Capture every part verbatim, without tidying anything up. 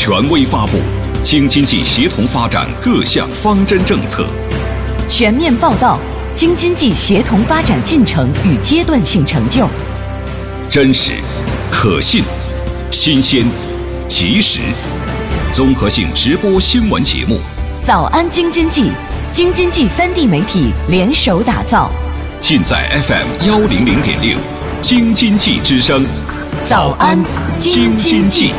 权威发布京津冀协同发展各项方针政策， 全面报道京津冀协同发展进程与阶段性成就， 真实、可信、新鲜、及时，综合性直播新闻节目。 早安京津冀，京津冀三地媒体联手打造， 尽在 F M 幺零零点六，京津冀之声。 早安京津冀。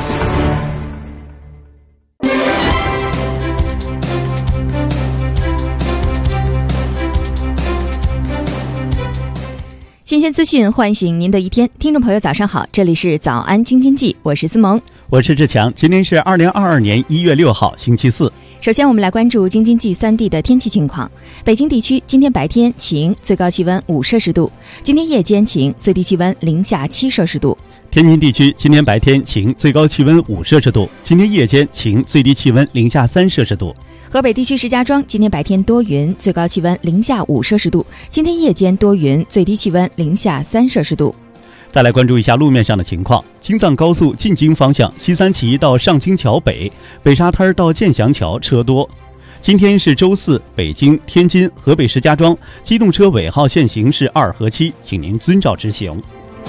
新鲜资讯唤醒您的一天，听众朋友早上好，这里是早安京津冀，我是思萌， 我是志强。今天是二零二二年一月六号星期四。 首先我们来关注京津冀三地的天气情况。北京地区今天白天晴，最高气温五摄氏度，今天夜间晴，最低气温零下七摄氏度。 天津地区今天白天晴，最高气温五摄氏度，今天夜间晴，最低气温零下三摄氏度。 河北地区石家庄今天白天多云，最高气温零下五摄氏度，今天夜间多云，最低气温零下三摄氏度。 再来关注一下路面上的情况。京藏高速进京方向西三旗到上清桥北、北沙滩到建祥桥车多。今天是周四，北京、天津、河北石家庄机动车尾号限行是二和七，请您遵照执行。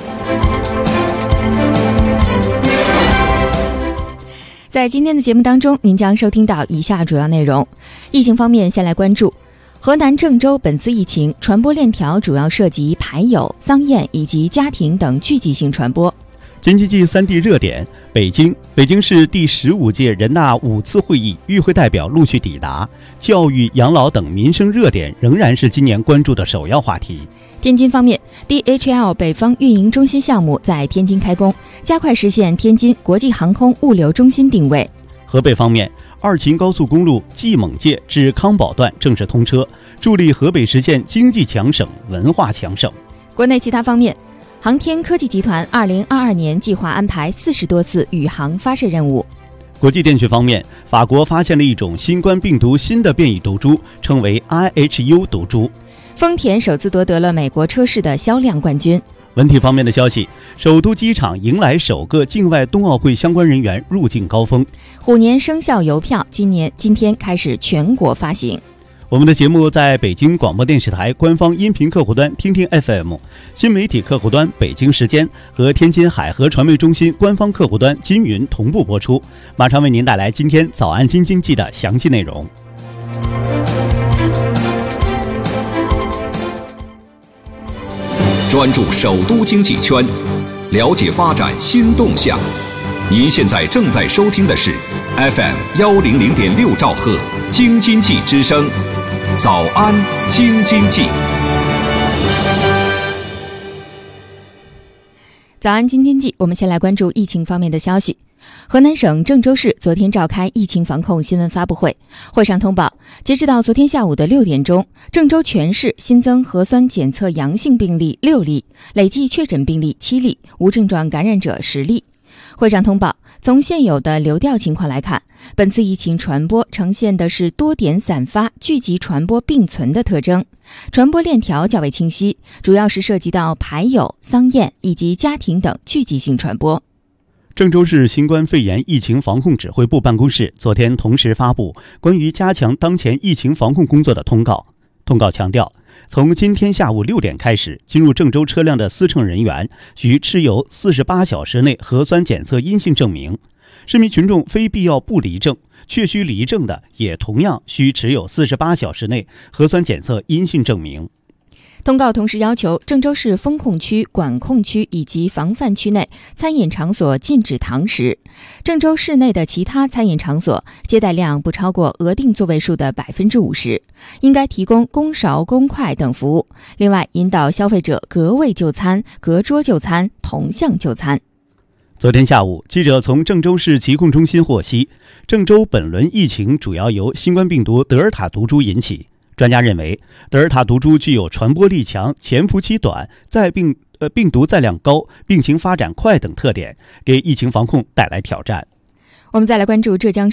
在今天的节目当中，您将收听到以下主要内容。疫情方面，先来关注河南郑州本次疫情传播链条主要涉及牌友、丧宴以及家庭等聚集性传播。 京津冀三地热点，北京，北京市第十五届人大五次会议与会代表陆续抵达，教育、养老等民生热点仍然是今年关注的首要话题。 天津方面 ，D H L 北方运营中心项目在天津开工，加快实现天津国际航空物流中心定位。 河北方面，二秦高速公路蓟锰界至康保段正式通车，助力河北实现经济强省、文化强省。 国内其他方面，航天科技集团二零二二年计划安排四十多次宇航发射任务。 国际电讯方面，法国发现了一种新冠病毒新的变异毒株，称为 I H U 毒株。 丰田首次夺得了美国车市的销量冠军。 文体方面的消息，首都机场迎来首个境外冬奥会相关人员入境高峰。 虎年生肖邮票今年今天开始全国发行。 我们的节目在北京广播电视台官方音频客户端听听 F M、 新媒体客户端北京时间和天津海河传媒中心官方客户端金云同步播出。马上为您带来今天早安京津冀的详细内容。 专注首都经济圈，了解发展新动向。您现在正在收听的是 F M 幺零零点六兆赫京津冀之声。早安京津冀。 早安京津冀，我们先来关注疫情方面的消息。河南省郑州市昨天召开疫情防控新闻发布会，会上通报，截止到昨天下午的六点钟，郑州全市新增核酸检测阳性病例六例，累计确诊病例七例，无症状感染者十例。会上通报，从现有的流调情况来看，本次疫情传播呈现的是多点散发、聚集传播并存的特征，传播链条较为清晰，主要是涉及到牌友、丧宴以及家庭等聚集性传播。 郑州市新冠肺炎疫情防控指挥部办公室昨天同时发布关于加强当前疫情防控工作的通告。通告强调，从今天下午六点开始，进入郑州车辆的司乘人员需持有四十八小时内核酸检测阴性证明。市民群众非必要不离郑，确需离郑的也同样需持有四十八小时内核酸检测阴性证明。 通告同时要求郑州市封控区、管控区以及防范区内餐饮场所禁止堂食，郑州市内的其他餐饮场所接待量不超过额定座位数的百分之五十，应该提供公勺、公筷等服务。另外，引导消费者隔位就餐、隔桌就餐、同向就餐。 昨天下午，记者从郑州市疾控中心获悉，郑州本轮疫情主要由新冠病毒德尔塔毒株引起。专家认为，德尔塔毒株具有传播力强、潜伏期短、载病呃病毒载量高、病情发展快等特点，给疫情防控带来挑战。 我们再来关注浙江省。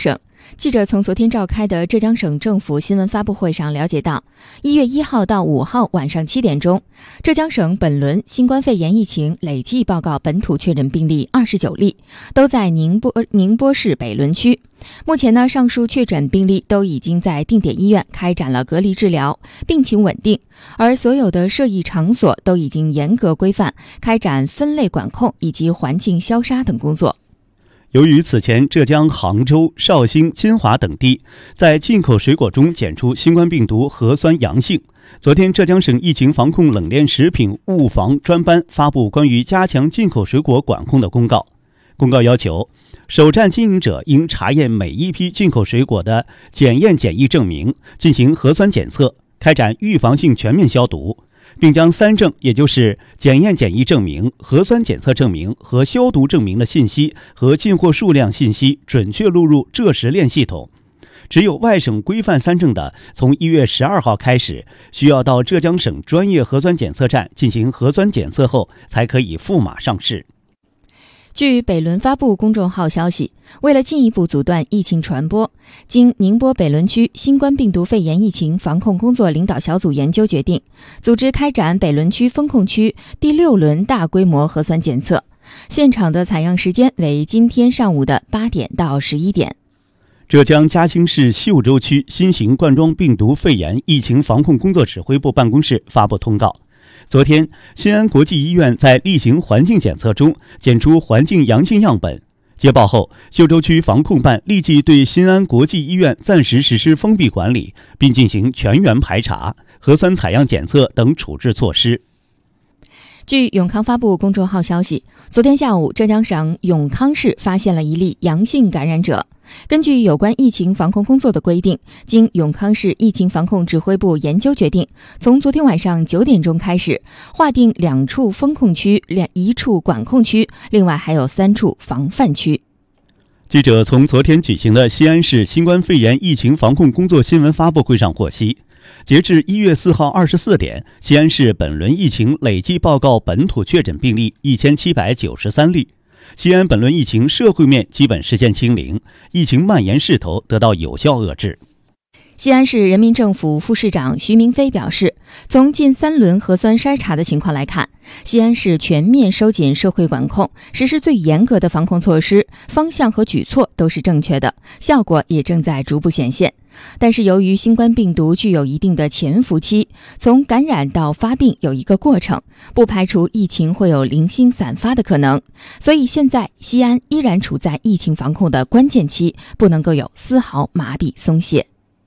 记者从昨天召开的浙江省政府新闻发布会上了解到，一月一号到五号晚上七点钟，浙江省本轮新冠肺炎疫情累计报告本土确诊病例二十九例，都在宁波宁波市北仑区。目前呢，上述确诊病例都已经在定点医院开展了隔离治疗，病情稳定，而所有的涉疫场所都已经严格规范，开展分类管控以及环境消杀等工作。 由于此前浙江杭州、绍兴、金华等地在进口水果中检出新冠病毒核酸阳性，昨天浙江省疫情防控冷链食品物防专班发布关于加强进口水果管控的公告。公告要求，首站经营者应查验每一批进口水果的检验检疫证明，进行核酸检测，开展预防性全面消毒，并将三证，也就是检验检疫证明、核酸检测证明和消毒证明的信息和进货数量信息准确录入浙食链系统。只有外省规范三证的，从一月十二号开始，需要到浙江省专业核酸检测站进行核酸检测后，才可以赴马上市。 据北仑发布公众号消息，为了进一步阻断疫情传播，经宁波北仑区新冠病毒肺炎疫情防控工作领导小组研究决定，组织开展北仑区风控区第六轮大规模核酸检测，现场的采样时间为今天上午的八点到十一点。 浙江嘉兴市秀洲区新型冠状病毒肺炎疫情防控工作指挥部办公室发布通告，昨天，新安国际医院在例行环境检测中检出环境阳性样本。接报后，秀洲区防控办立即对新安国际医院暂时实施封闭管理，并进行全员排查、核酸采样检测等处置措施。 据永康发布公众号消息，昨天下午，浙江省永康市发现了一例阳性感染者。根据有关疫情防控工作的规定，经永康市疫情防控指挥部研究决定，从昨天晚上九点钟开始，划定两处封控区、一处管控区，另外还有三处防范区。 记者从昨天举行的西安市新冠肺炎疫情防控工作新闻发布会上获悉，截至一月四号二十四点，西安市本轮疫情累计报告本土确诊病例一千七百九十三例。西安本轮疫情社会面基本实现清零，疫情蔓延势头得到有效遏制。 西安市人民政府副市长徐明飞表示，从近三轮核酸筛查的情况来看，西安市全面收紧社会管控，实施最严格的防控措施，方向和举措都是正确的，效果也正在逐步显现。但是由于新冠病毒具有一定的潜伏期，从感染到发病有一个过程，不排除疫情会有零星散发的可能，所以现在西安依然处在疫情防控的关键期，不能够有丝毫麻痹松懈。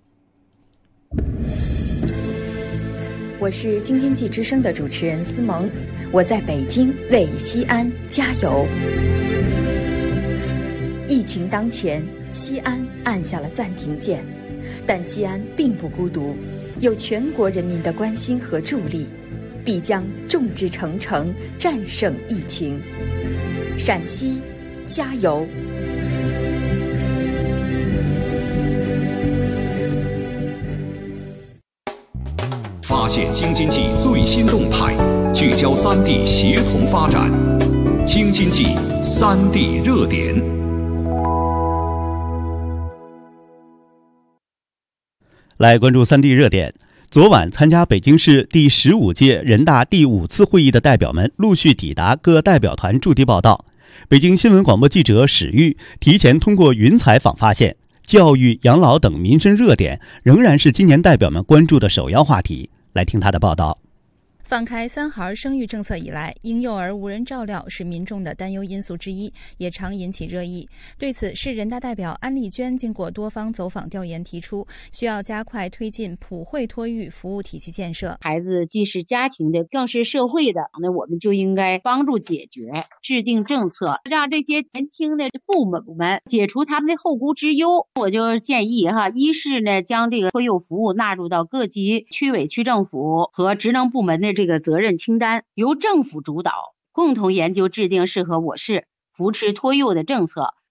我是京津冀之声的主持人思萌，我在北京为西安加油。疫情当前，西安按下了暂停键，但西安并不孤独，有全国人民的关心和助力，必将众志成城，战胜疫情。陕西，加油！ 发现京津冀最新动态，聚焦三地协同发展。京津冀三地热点。 来关注三地热点。昨晚参加北京市第十五届人大第五次会议的代表们陆续抵达各代表团驻地报道。北京新闻广播记者史玉提前通过云采访发现，教育、养老等民生热点仍然是今年代表们关注的首要话题。来听他的报道。 放开三孩生育政策以来，婴幼儿无人照料是民众的担忧因素之一，也常引起热议。对此，市人大代表安丽娟经过多方走访调研提出，需要加快推进普惠托育服务体系建设。 孩子既是家庭的，更是社会的，那我们就应该帮助解决，制定政策，让这些年轻的父母们解除他们的后顾之忧。我就建议哈，一是呢，将这个托幼服务纳入到各级区委区政府和职能部门的这个责任清单，由政府主导，共同研究制定适合我市扶持托幼的政策。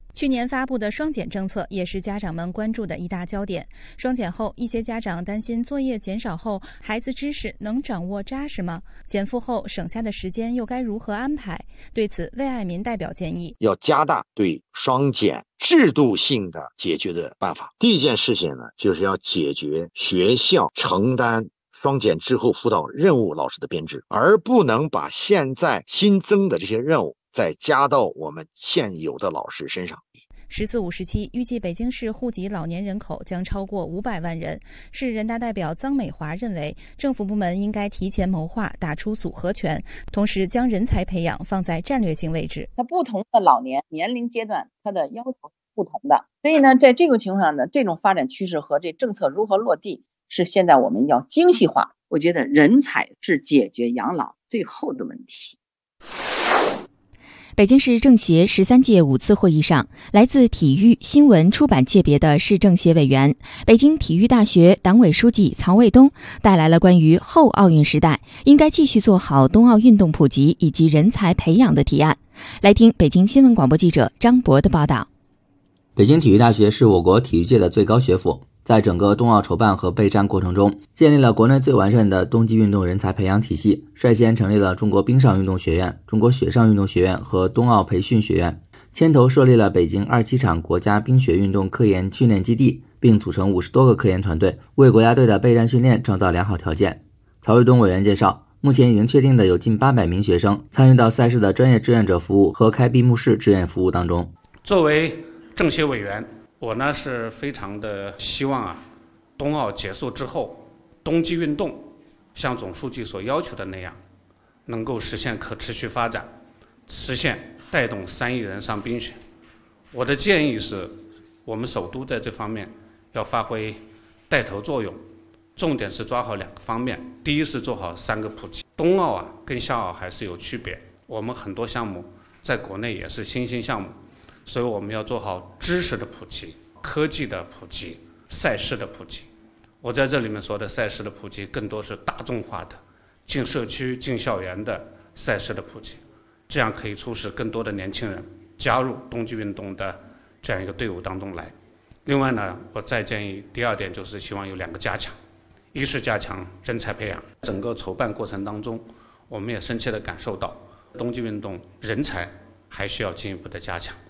去年发布的双减政策也是家长们关注的一大焦点。双减后，一些家长担心作业减少后，孩子知识能掌握扎实吗？减负后省下的时间又该如何安排？对此，魏爱民代表建议， 要加大对双减制度性的解决的办法。第一件事情呢，就是要解决学校承担双减之后辅导任务老师的编制，而不能把现在新增的这些任务再加到我们现有的老师身上。 十四五时期，预计北京市户籍老年人口将超过五百万人。市人大代表臧美华认为，政府部门应该提前谋划，打出组合拳，同时将人才培养放在战略性位置。 它不同的老年年龄阶段，它的要求是不同的，所以呢，在这个情况下呢，这种发展趋势和这政策如何落地，是现在我们要精细化。我觉得人才是解决养老最后的问题。 北京市政协十三届五次会议上，来自体育、新闻、出版界别的市政协委员、北京体育大学党委书记曹卫东带来了关于后奥运时代应该继续做好冬奥运动普及以及人才培养的提案。来听北京新闻广播记者张博的报道。 北京体育大学是我国体育界的最高学府，在整个冬奥筹办和备战过程中，建立了国内最完善的冬季运动人才培养体系，率先成立了中国冰上运动学院、中国雪上运动学院和冬奥培训学院，牵头设立了北京二七场国家冰雪运动科研训练基地，并组成五十多个科研团队，为国家队的备战训练创造良好条件。曹卫东委员介绍，目前已经确定的有近八百名学生参与到赛事的专业志愿者服务和开闭幕式志愿服务当中。 作为政协委员，我呢是非常的希望啊，冬奥结束之后，冬季运动像总书记所要求的那样，能够实现可持续发展，实现带动三亿人上冰雪。我的建议是，我们首都在这方面要发挥带头作用，重点是抓好两个方面。第一是做好三个普及。冬奥啊跟夏奥还是有区别，我们很多项目在国内也是新兴项目，所以我们要做好知识的普及、科技的普及、赛事的普及。我在这里面说的赛事的普及，更多是大众化的、进社区、进校园的赛事的普及，这样可以促使更多的年轻人加入冬季运动的这样一个队伍当中来。另外呢，我再建议第二点就是希望有两个加强，一是加强人才培养。整个筹办过程当中，我们也深切地感受到，冬季运动人才还需要进一步的加强。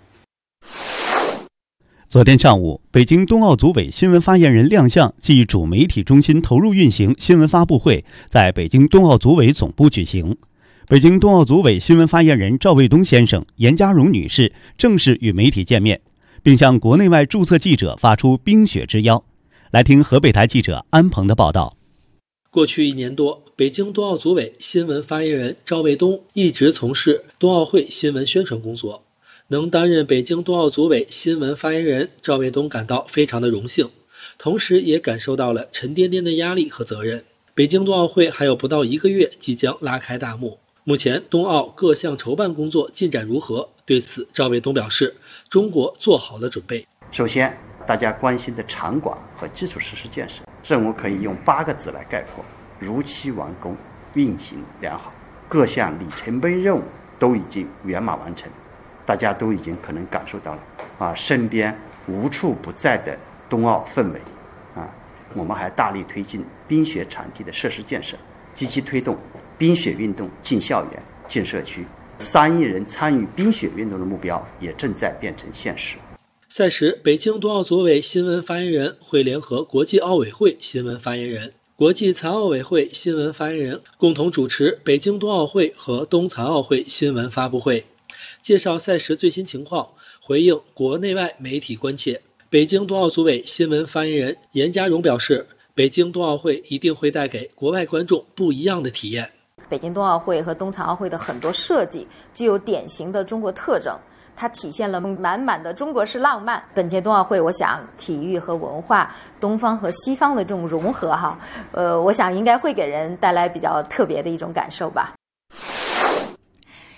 昨天上午，北京冬奥组委新闻发言人亮相暨主媒体中心投入运行新闻发布会在北京冬奥组委总部举行。北京冬奥组委新闻发言人赵卫东先生、严家荣女士正式与媒体见面，并向国内外注册记者发出冰雪之邀。来听河北台记者安鹏的报道。 过去一年多，北京冬奥组委新闻发言人赵卫东一直从事冬奥会新闻宣传工作。能担任北京冬奥组委新闻发言人，赵卫东感到非常的荣幸，同时也感受到了沉甸甸的压力和责任。北京冬奥会还有不到一个月即将拉开大幕，目前冬奥各项筹办工作进展如何？对此，赵卫东表示，中国做好了准备。 首先，大家关心的场馆和基础设施建设，任务可以用八个字来概括：如期完工，运行良好。各项里程碑任务都已经圆满完成。大家都已经可能感受到了啊，身边无处不在的冬奥氛围啊。我们还大力推进冰雪场地的设施建设，积极推动冰雪运动进校园、进社区。三亿人参与冰雪运动的目标也正在变成现实。 赛时，北京冬奥组委新闻发言人会联合国际奥委会新闻发言人、国际残奥委会新闻发言人，共同主持北京冬奥会和冬残奥会新闻发布会。介绍赛事最新情况，回应国内外媒体关切。北京冬奥组委新闻发言人严家荣表示，北京冬奥会一定会带给国外观众不一样的体验。 北京冬奥会和冬残奥会的很多设计具有典型的中国特征，它体现了满满的中国式浪漫。本届冬奥会，我想体育和文化、东方和西方的这种融合哈，呃，我想应该会给人带来比较特别的一种感受吧。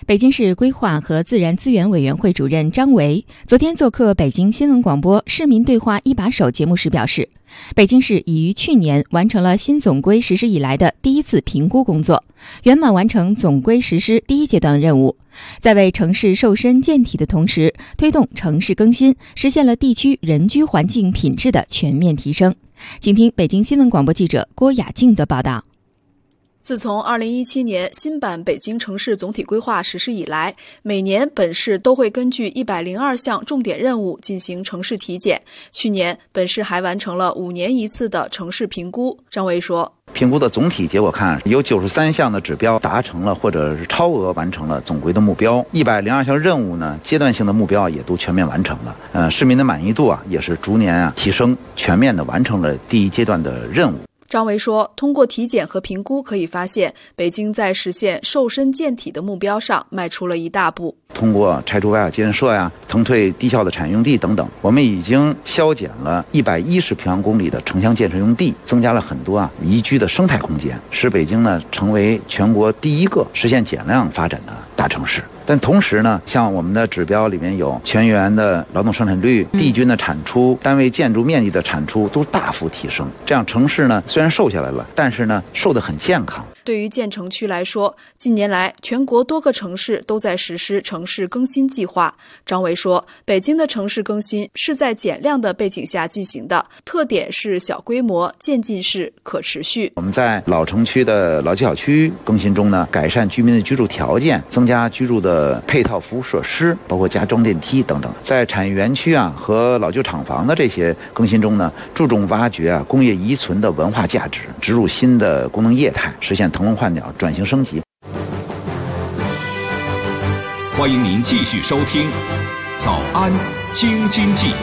北京市规划和自然资源委员会主任张维昨天做客北京新闻广播市民对话一把手节目时表示，北京市已于去年完成了新总规实施以来的第一次评估工作，圆满完成总规实施第一阶段任务，在为城市瘦身健体的同时，推动城市更新，实现了地区人居环境品质的全面提升。请听北京新闻广播记者郭雅静的报道。 自从二零一七年新版北京城市总体规划实施以来，每年本市都会根据一百零二项重点任务进行城市体检。去年，本市还完成了五年一次的城市评估。张维说， 评估的总体结果看，有九十三项的指标达成了或者是超额完成了总规的目标，一百零二项任务呢，阶段性的目标也都全面完成了。呃，市民的满意度啊也是逐年啊提升，全面的完成了第一阶段的任务。 张维说，通过体检和评估可以发现，北京在实现瘦身健体的目标上迈出了一大步。 通过拆除违法建设呀、腾退低效的产业用地等等，我们已经削减了一百一十平方公里的城乡建设用地，增加了很多啊宜居的生态空间，使北京呢成为全国第一个实现减量发展的大城市。但同时呢，像我们的指标里面有全员的劳动生产率、地均的产出、单位建筑面积的产出都大幅提升。这样城市呢虽然瘦下来了，但是呢瘦得很健康。 对于建成区来说，近年来全国多个城市都在实施城市更新计划。张维说，北京的城市更新是在减量的背景下进行的，特点是小规模、渐进式、可持续。 我们在老城区的老旧小区更新中呢，改善居民的居住条件，增加居住的配套服务设施，包括加装电梯等等。在产业园区啊和老旧厂房的这些更新中呢，注重挖掘啊工业遗存的文化价值，植入新的功能业态，实现腾笼换鸟、转型升级。 欢迎您继续收听《早安京津冀》。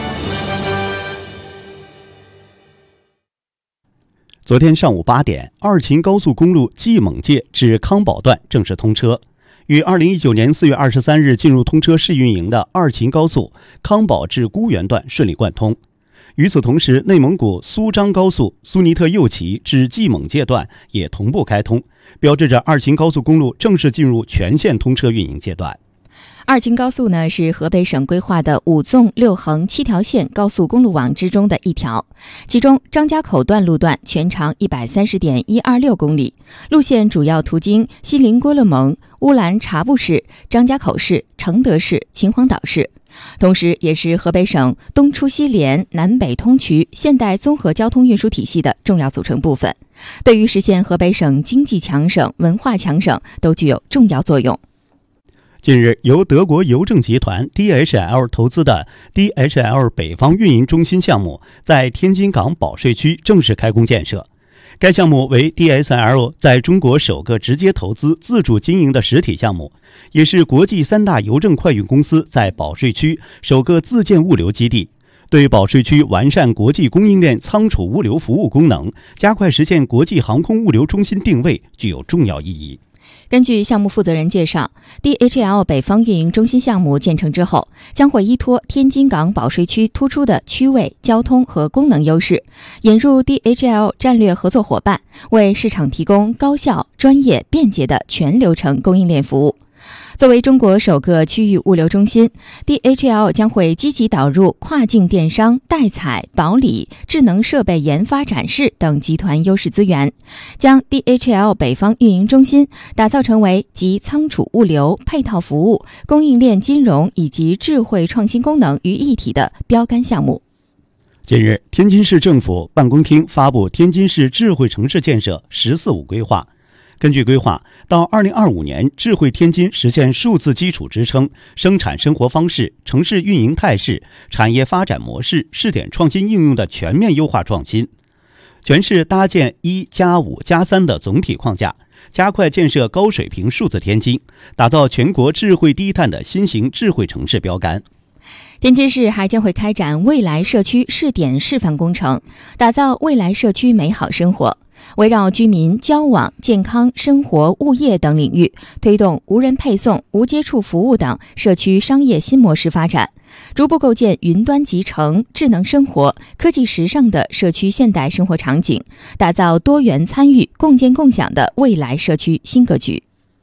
昨天上午八点，二秦高速公路蓟锰界至康宝段正式通车。于二零一九年四月二十三日进入通车试运营的二秦高速康宝至沽源段顺利贯通。与此同时，内蒙古苏张高速苏尼特右旗至蓟锰界段也同步开通，标志着二秦高速公路正式进入全线通车运营阶段。 二秦高速呢是河北省规划的五纵六横七条线高速公路网之中的一条，其中张家口段路段全长 一百三十点一二六公里，路线主要途经锡林郭勒盟、乌兰察布市、张家口市、承德市、秦皇岛市，同时也是河北省东出西连、南北通衢现代综合交通运输体系的重要组成部分，对于实现河北省经济强省、文化强省都具有重要作用。 近日，由德国邮政集团 D H L 投资的 D H L 北方运营中心项目在天津港保税区正式开工建设。该项目为 D H L 在中国首个直接投资自主经营的实体项目，也是国际三大邮政快运公司在保税区首个自建物流基地，对保税区完善国际供应链仓储物流服务功能，加快实现国际航空物流中心定位具有重要意义。 根据项目负责人介绍， D H L 北方运营中心项目建成之后，将会依托天津港保税区突出的区位、交通和功能优势，引入 D H L 战略合作伙伴，为市场提供高效、专业、便捷的全流程供应链服务。作为中国首个区域物流中心， D H L 将会积极导入跨境电商、代采、保理、智能设备研发展示等集团优势资源，将 D H L 北方运营中心打造成为集仓储物流、配套服务、供应链金融以及智慧创新功能于一体的标杆项目。 近日，天津市政府办公厅发布天津市智慧城市建设“十四五”规划。根据规划，到二零二五年，智慧天津实现数字基础支撑、生产生活方式、城市运营态势、产业发展模式、试点创新应用的全面优化创新。全市搭建一加五加三的总体框架，加快建设高水平数字天津，打造全国智慧低碳的新型智慧城市标杆。 天津市还将会开展未来社区试点示范工程，打造未来社区美好生活。围绕居民交往、健康、生活、物业等领域，推动无人配送、无接触服务等社区商业新模式发展，逐步构建云端集成、智能生活、科技时尚的社区现代生活场景，打造多元参与、共建共享的未来社区新格局。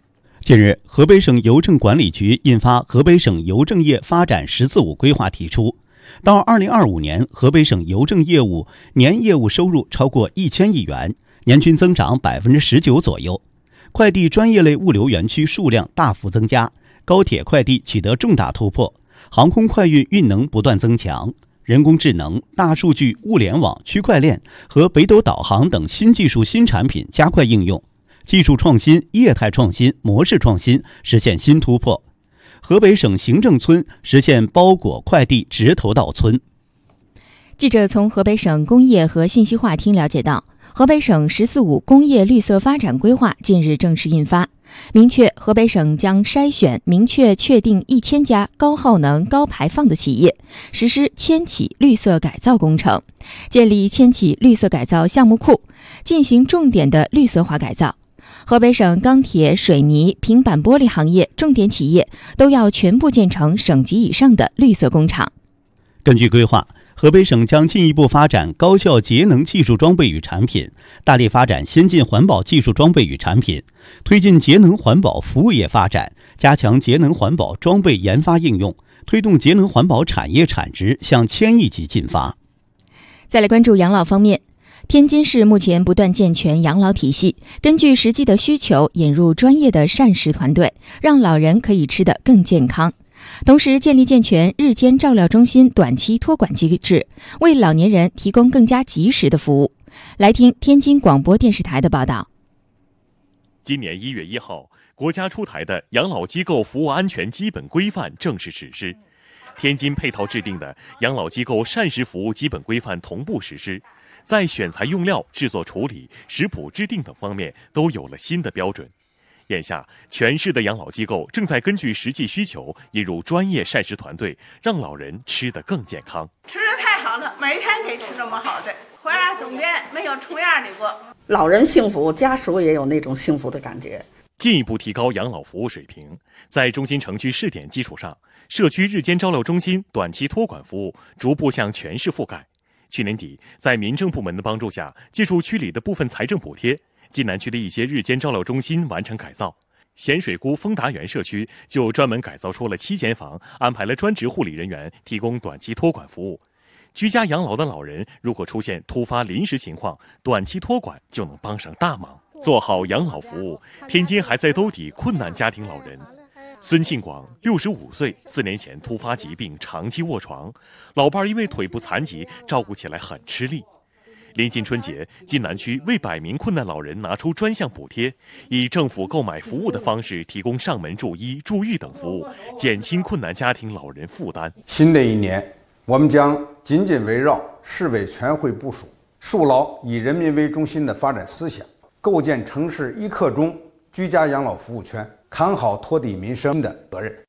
近日，河北省邮政管理局印发《河北省邮政业发展“十四五”规划》，提出，到二零二五年，河北省邮政业务年业务收入超过一千亿元，年均增长百分之十九左右。快递专业类物流园区数量大幅增加，高铁快递取得重大突破，航空快运运能不断增强，人工智能、大数据、物联网、区块链和北斗导航等新技术新产品加快应用。技术创新、业态创新、模式创新实现新突破。河北省行政村实现包裹快递直投到村。 记者从河北省工业和信息化厅了解到，河北省“十四五”工业绿色发展规划近日正式印发，明确河北省将筛选明确确定一千家高耗能、高排放的企业，实施千企绿色改造工程，建立千企绿色改造项目库，进行重点的绿色化改造。河北省钢铁、水泥、平板玻璃行业重点企业都要全部建成省级以上的绿色工厂。 根据规划，河北省将进一步发展高效节能技术装备与产品，大力发展先进环保技术装备与产品，推进节能环保服务业发展，加强节能环保装备研发应用，推动节能环保产业产值向千亿级进发。 再来关注养老方面，天津市目前不断健全养老体系，根据实际的需求引入专业的膳食团队，让老人可以吃得更健康。同时建立健全日间照料中心短期托管机制，为老年人提供更加及时的服务。来听天津广播电视台的报道。 今年一月一号，国家出台的《养老机构服务安全基本规范》正式实施，天津配套制定的《养老机构膳食服务基本规范》同步实施，在选材用料、制作处理、食谱制定等方面都有了新的标准。眼下，全市的养老机构正在根据实际需求引入专业膳食团队，让老人吃得更健康。 吃得太好了，每天可以吃这么好的，回来总店没有出样的过。 老人幸福，家属也有那种幸福的感觉。 进一步提高养老服务水平，在中心城区试点基础上，社区日间照料中心短期托管服务逐步向全市覆盖。去年底，在民政部门的帮助下，借助区里的部分财政补贴，晋南区的一些日间照料中心完成改造。咸水沽丰达园社区就专门改造出了七间房，安排了专职护理人员提供短期托管服务。居家养老的老人如果出现突发临时情况，短期托管就能帮上大忙。做好养老服务，天津还在兜底困难家庭老人。孙庆广六十五岁，四年前突发疾病，长期卧床，老伴儿因为腿部残疾，照顾起来很吃力。临近春节，晋南区为百名困难老人拿出专项补贴，以政府购买服务的方式提供上门助医、助浴等服务，减轻困难家庭老人负担。 新的一年，我们将紧紧围绕市委全会部署，树牢以人民为中心的发展思想，构建城市一刻钟居家养老服务圈，扛好托底民生的责任。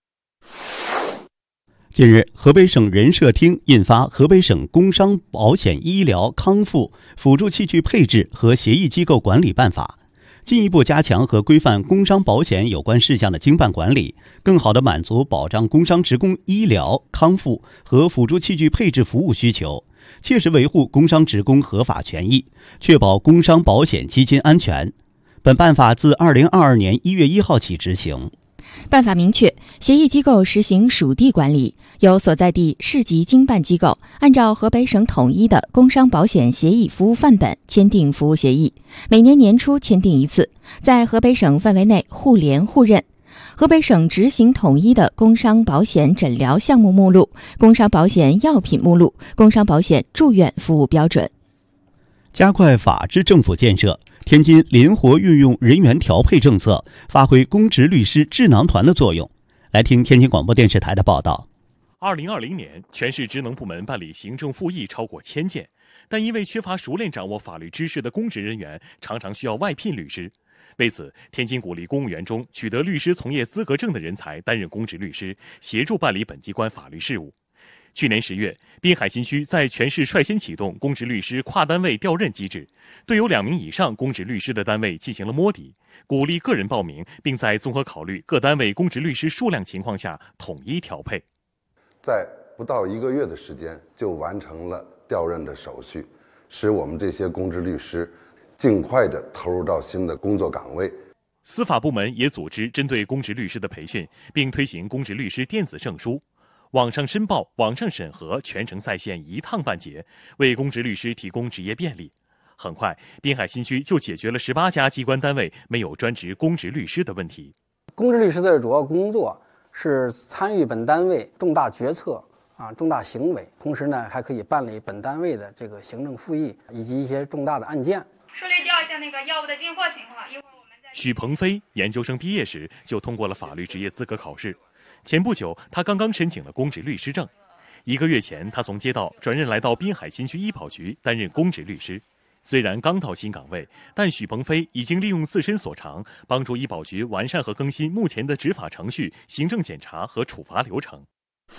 近日，河北省人社厅印发《河北省工伤保险医疗康复辅助器具配置和协议机构管理办法》，进一步加强和规范工伤保险有关事项的经办管理，更好地满足保障工伤职工医疗康复和辅助器具配置服务需求，切实维护工伤职工合法权益，确保工伤保险基金安全。本办法自二零二二年一月一号起执行。 办法明确，协议机构实行属地管理，由所在地市级经办机构按照河北省统一的工伤保险协议服务范本签订服务协议，每年年初签订一次，在河北省范围内互联互认。河北省执行统一的工伤保险诊疗项目目录、工伤保险药品目录、工伤保险住院服务标准。 加快法治政府建设，天津灵活运用人员调配政策，发挥公职律师智囊团的作用。来听天津广播电视台的报道。 二零二零年，全市职能部门办理行政复议超过千件，但因为缺乏熟练掌握法律知识的公职人员，常常需要外聘律师。为此，天津鼓励公务员中取得律师从业资格证的人才担任公职律师，协助办理本机关法律事务。去年十月，滨海新区在全市率先启动公职律师跨单位调任机制，对有两名以上公职律师的单位进行了摸底，鼓励个人报名，并在综合考虑各单位公职律师数量情况下统一调配。 在不到一个月的时间就完成了调任的手续，使我们这些公职律师尽快地投入到新的工作岗位。 司法部门也组织针对公职律师的培训，并推行公职律师电子证书，网上申报、网上审核全程在线，一趟办结，为公职律师提供职业便利。很快，滨海新区就解决了十八家机关单位没有专职公职律师的问题。 公职律师的主要工作是参与本单位重大决策啊、重大行为，同时呢，还可以办理本单位的这个行政复议以及一些重大的案件。 顺利调一下那个药物的进货情况，一会儿我们再。 许鹏飞研究生毕业时就通过了法律职业资格考试，前不久他刚刚申请了公职律师证。一个月前，他从街道转任来到滨海新区医保局担任公职律师。虽然刚到新岗位，但许鹏飞已经利用自身所长，帮助医保局完善和更新目前的执法程序、行政检查和处罚流程。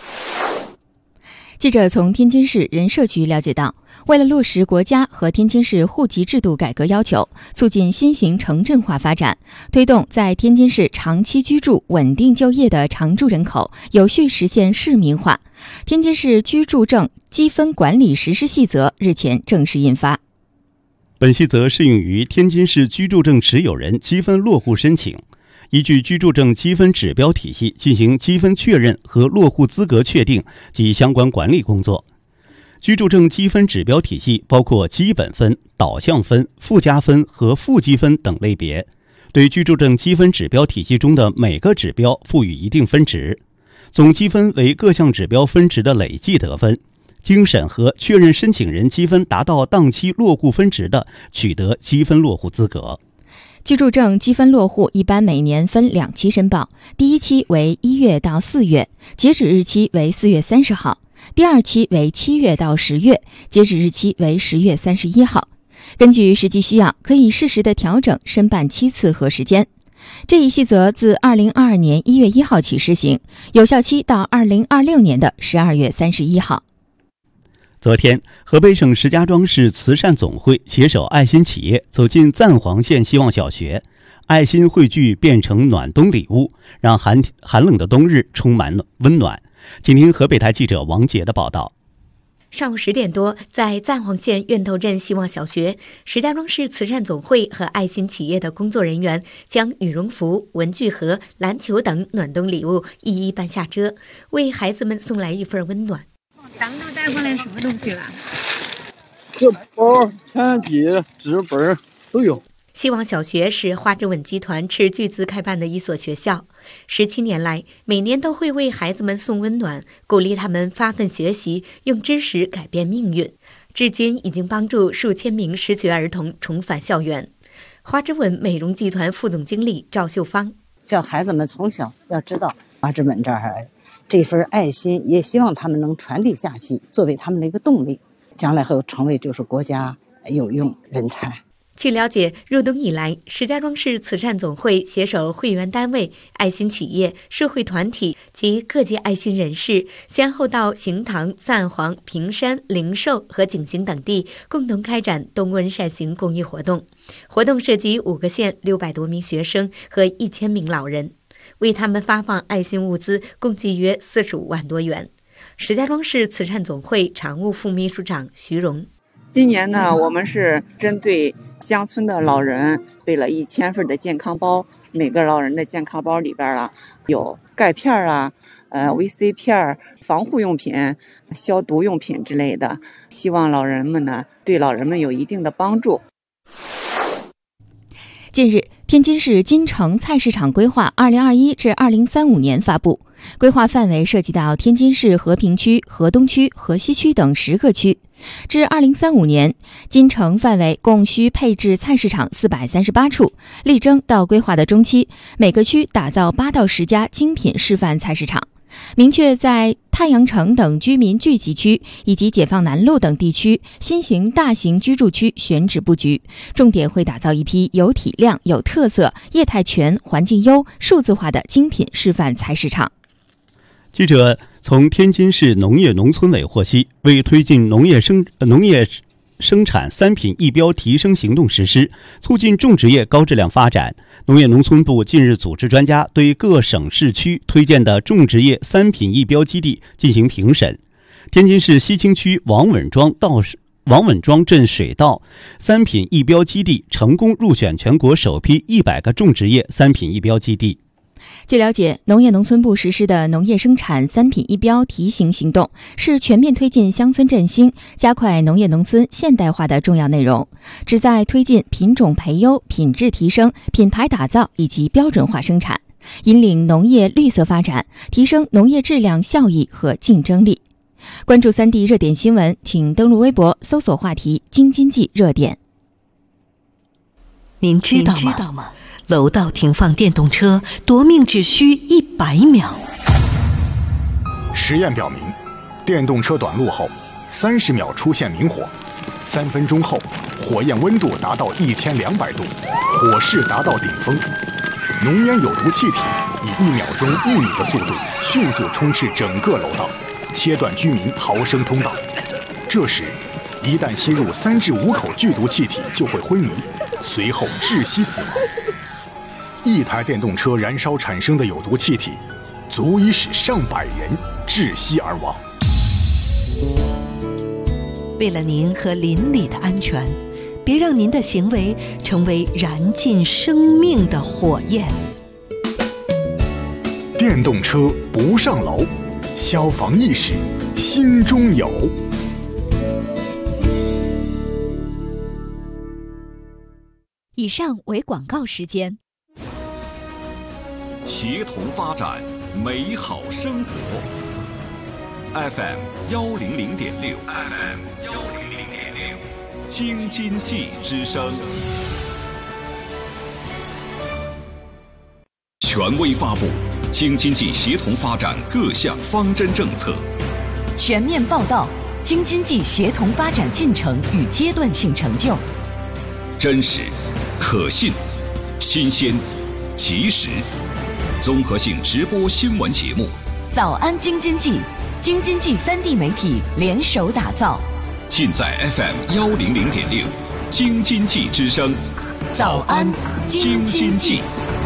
记者从天津市人社局了解到，为了落实国家和天津市户籍制度改革要求，促进新型城镇化发展，推动在天津市长期居住、稳定就业的常住人口有序实现市民化，天津市居住证积分管理实施细则日前正式印发。 本细则适用于天津市居住证持有人积分落户申请，依据居住证积分指标体系进行积分确认和落户资格确定及相关管理工作。居住证积分指标体系包括基本分、导向分、附加分和负积分等类别，对居住证积分指标体系中的每个指标赋予一定分值，总积分为各项指标分值的累计得分。经审核确认申请人积分达到当期落户分值的，取得积分落户资格。 居住证积分落户一般每年分两期申报，第一期为一月到四月，截止日期为四月三十号；第二期为七月到十月，截止日期为十月三十一号。根据实际需要，可以适时的调整申办期次和时间。这一细则自二零二二年一月一号起施行，有效期到二零二六年的十二月三十一号。 昨天，河北省石家庄市慈善总会携手爱心企业走进赞皇县希望小学，爱心汇聚变成暖冬礼物，让寒寒冷的冬日充满温暖。请听河北台记者王杰的报道。 上午十点多，在赞皇县院头镇希望小学，石家庄市慈善总会和爱心企业的工作人员将羽绒服、文具盒、篮球等暖冬礼物一一搬下车，为孩子们送来一份温暖。 咱们都带过来什么东西了？ 这包、铅笔、纸本都有。 希望小学是花之吻集团斥巨资开办的一所学校，十七年来，每年都会为孩子们送温暖，鼓励他们发奋学习，用知识改变命运。至今已经帮助数千名失学儿童重返校园。花之吻美容集团副总经理赵秀芳， 叫孩子们从小要知道花之吻这儿这份爱心，也希望他们能传递下去，作为他们的一个动力，将来会成为就是国家有用人才。 据了解，入冬以来，石家庄市慈善总会携手会员单位、爱心企业、社会团体及各界爱心人士，先后到行堂、赞皇、平山、灵寿和景行等地，共同开展冬温善行公益活动。活动涉及五个县六百多名学生和一千名老人，为他们发放爱心物资共计约四十五万多元。石家庄市慈善总会常务副秘书长徐荣， 今年呢，我们是针对乡村的老人备了一千份的健康包，每个老人的健康包里边啊有钙片啊、呃 V C 片、防护用品、消毒用品之类的，希望老人们呢对老人们有一定的帮助。 近日，天津市金城菜市场规划二零二一至二零三五年发布，规划范围涉及到天津市和平区、河东区、河西区等十个区。至二零三五年，金城范围共需配置菜市场四百三十八处，力争到规划的中期，每个区打造八到十家精品示范菜市场。明确在太阳城等居民聚集区以及解放南路等地区新型大型居住区选址布局，重点会打造一批有体量、有特色、业态全、环境优、数字化的精品示范菜市场。 记者从天津市农业农村委获悉，为推进农业生农业生产三品一标提升行动实施，促进种植业高质量发展，农业农村部近日组织专家对各省市区推荐的种植业三品一标基地进行评审。天津市西青区王稳庄道王稳庄镇水稻三品一标基地成功入选全国首批一百个种植业三品一标基地。 据了解，农业农村部实施的农业生产三品一标提行行动是全面推进乡村振兴、加快农业农村现代化的重要内容，旨在推进品种培优、品质提升、品牌打造以及标准化生产，引领农业绿色发展，提升农业质量效益和竞争力。关注三地热点新闻，请登录微博搜索话题京津冀热点。 您知道吗？楼道停放电动车夺命只需一百秒。 实验表明，电动车短路后三十秒出现明火，三分钟后火焰温度达到一千两百度，火势达到顶峰，浓烟有毒气体以一秒钟一米的速度迅速充斥整个楼道，切断居民逃生通道。这时一旦吸入三至五口剧毒气体就会昏迷，随后窒息死亡。一台电动车燃烧产生的有毒气体足以使上百人窒息而亡。 为了您和邻里的安全，别让您的行为成为燃尽生命的火焰。 电动车不上楼，消防意识心中有。 以上为广告时间。 协同发展，美好生活。F M 幺零零点六 ，F M 幺零零点六，京津冀之声。权威发布京津冀协同发展各项方针政策， 全面报道京津冀协同发展进程与阶段性成就， 真实、可信、新鲜、及时。综合性直播新闻节目， 早安京津冀，京津冀三地媒体联手打造， 尽在 F M 幺零零点六，京津冀之声。 早安京津冀。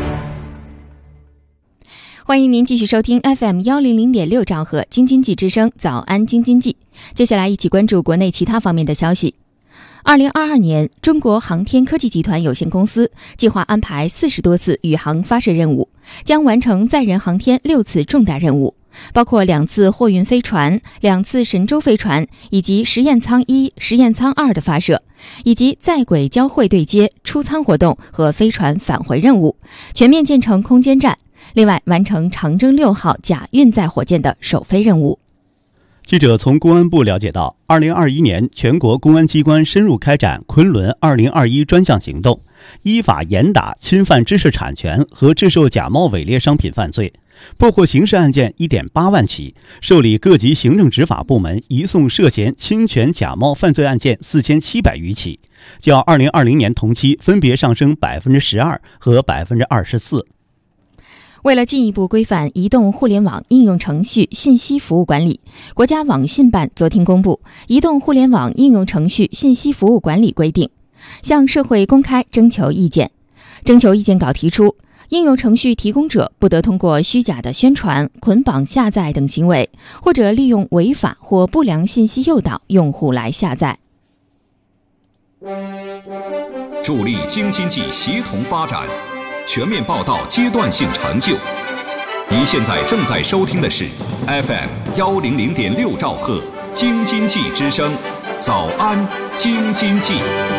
欢迎您继续收听 F M 幺零零点六兆赫京津冀之声。早安京津冀。接下来一起关注国内其他方面的消息。二零二二年，中国航天科技集团有限公司计划安排四十多次宇航发射任务，将完成载人航天六次重大任务，包括两次货运飞船、两次神舟飞船以及实验舱一、实验舱二的发射，以及在轨交会对接、出舱活动和飞船返回任务，全面建成空间站。另外，完成长征六号甲运载火箭的首飞任务。 记者从公安部了解到，二零二一年全国公安机关深入开展昆仑二零二一专项行动，依法严打侵犯知识产权和制售假冒伪劣商品犯罪，破获刑事案件 一点八万起，受理各级行政执法部门移送涉嫌侵权假冒犯罪案件四千七百余起，较二零二零年同期分别上升 百分之十二 和 百分之二十四。 为了进一步规范移动互联网应用程序信息服务管理，国家网信办昨天公布《移动互联网应用程序信息服务管理规定》，向社会公开征求意见。征求意见稿提出，应用程序提供者不得通过虚假的宣传、捆绑下载等行为，或者利用违法或不良信息诱导用户来下载。 助力京津冀协同发展，全面报道阶段性成就。您现在正在收听的是 F M 幺零零点六兆赫京津冀之声。早安京津冀。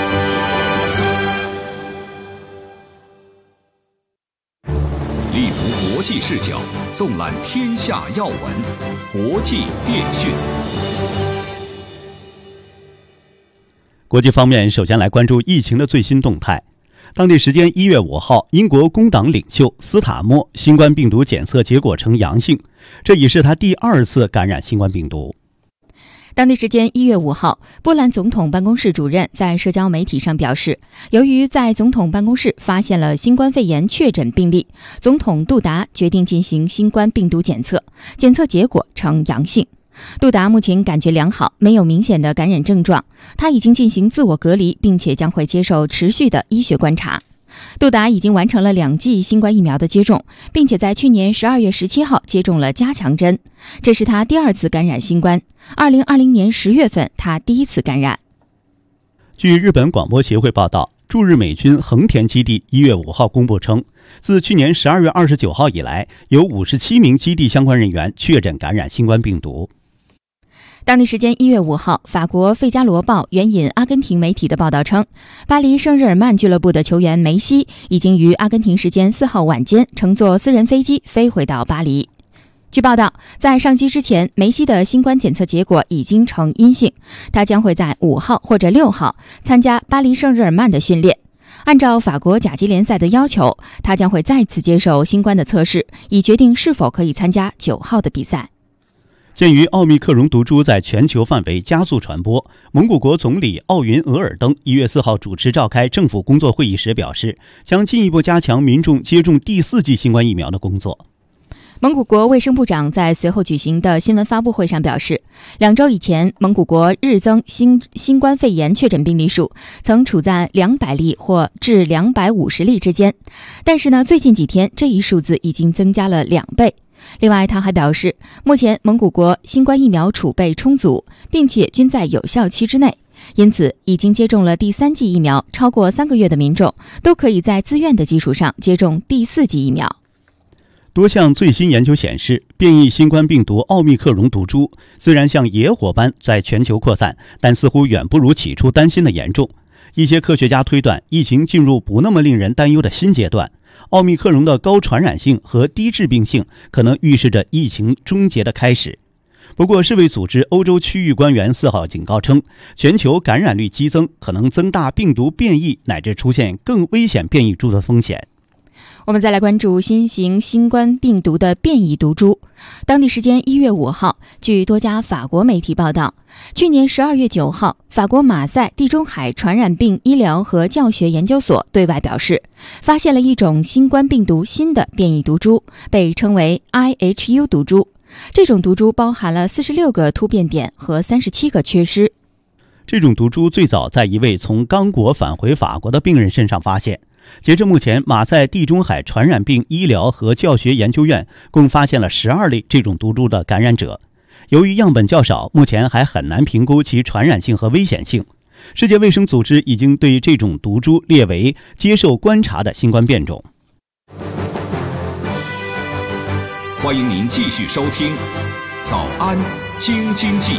立足国际视角，纵览天下要闻，国际电讯。 国际方面，首先来关注疫情的最新动态。当地时间一月五号，英国工党领袖斯塔默新冠病毒检测结果呈阳性，这已是他第二次感染新冠病毒。 当地时间一月五号，波兰总统办公室主任在社交媒体上表示，由于在总统办公室发现了新冠肺炎确诊病例，总统杜达决定进行新冠病毒检测，检测结果呈阳性。杜达目前感觉良好，没有明显的感染症状，他已经进行自我隔离，并且将会接受持续的医学观察。杜达已经完成了两剂新冠疫苗的接种，并且在去年十二月十七号接种了加强针，这是他第二次感染新冠。二零二零年十月份，他第一次感染。 据日本广播协会报道，驻日美军横田基地一月五号公布称，自去年十二月二十九号以来，有五十七名基地相关人员确诊感染新冠病毒。 当地时间一月五号，法国《费加罗报》援引阿根廷媒体的报道称，巴黎圣日耳曼俱乐部的球员梅西已经于阿根廷时间四号晚间乘坐私人飞机飞回到巴黎。据报道，在上机之前，梅西的新冠检测结果已经呈阴性，他将会在五号或者六号参加巴黎圣日耳曼的训练。按照法国甲级联赛的要求，他将会再次接受新冠的测试，以决定是否可以参加九号的比赛。 鉴于奥密克戎毒株在全球范围加速传播，蒙古国总理奥云额尔登一月四号主持召开政府工作会议时表示，将进一步加强民众接种第四剂新冠疫苗的工作。 蒙古国卫生部长在随后举行的新闻发布会上表示，两周以前，蒙古国日增新新冠肺炎确诊病例数曾处在两百例或至两百五十例之间，但是呢，最近几天这一数字已经增加了两倍。另外，他还表示，目前蒙古国新冠疫苗储备充足，并且均在有效期之内，因此已经接种了第三剂疫苗超过三个月的民众都可以在自愿的基础上接种第四剂疫苗。 多项最新研究显示，变异新冠病毒奥密克戎毒株虽然像野火般在全球扩散，但似乎远不如起初担心的严重。一些科学家推断，疫情进入不那么令人担忧的新阶段。奥密克戎的高传染性和低致病性可能预示着疫情终结的开始。不过，世卫组织欧洲区域官员四号警告称，全球感染率激增可能增大病毒变异乃至出现更危险变异株的风险。 我们再来关注新型新冠病毒的变异毒株。当地时间一月五号，据多家法国媒体报道，去年十二月九号，法国马赛地中海传染病医疗和教学研究所对外表示，发现了一种新冠病毒新的变异毒株，被称为 I H U 毒株。这种毒株包含了四十六个突变点和三十七个缺失。 这种毒株最早在一位从刚果返回法国的病人身上发现。截至目前，马赛地中海传染病医疗和教学研究院共发现了十二例这种毒株的感染者。由于样本较少，目前还很难评估其传染性和危险性。世界卫生组织已经对这种毒株列为接受观察的新冠变种。 欢迎您继续收听《早安京津冀》。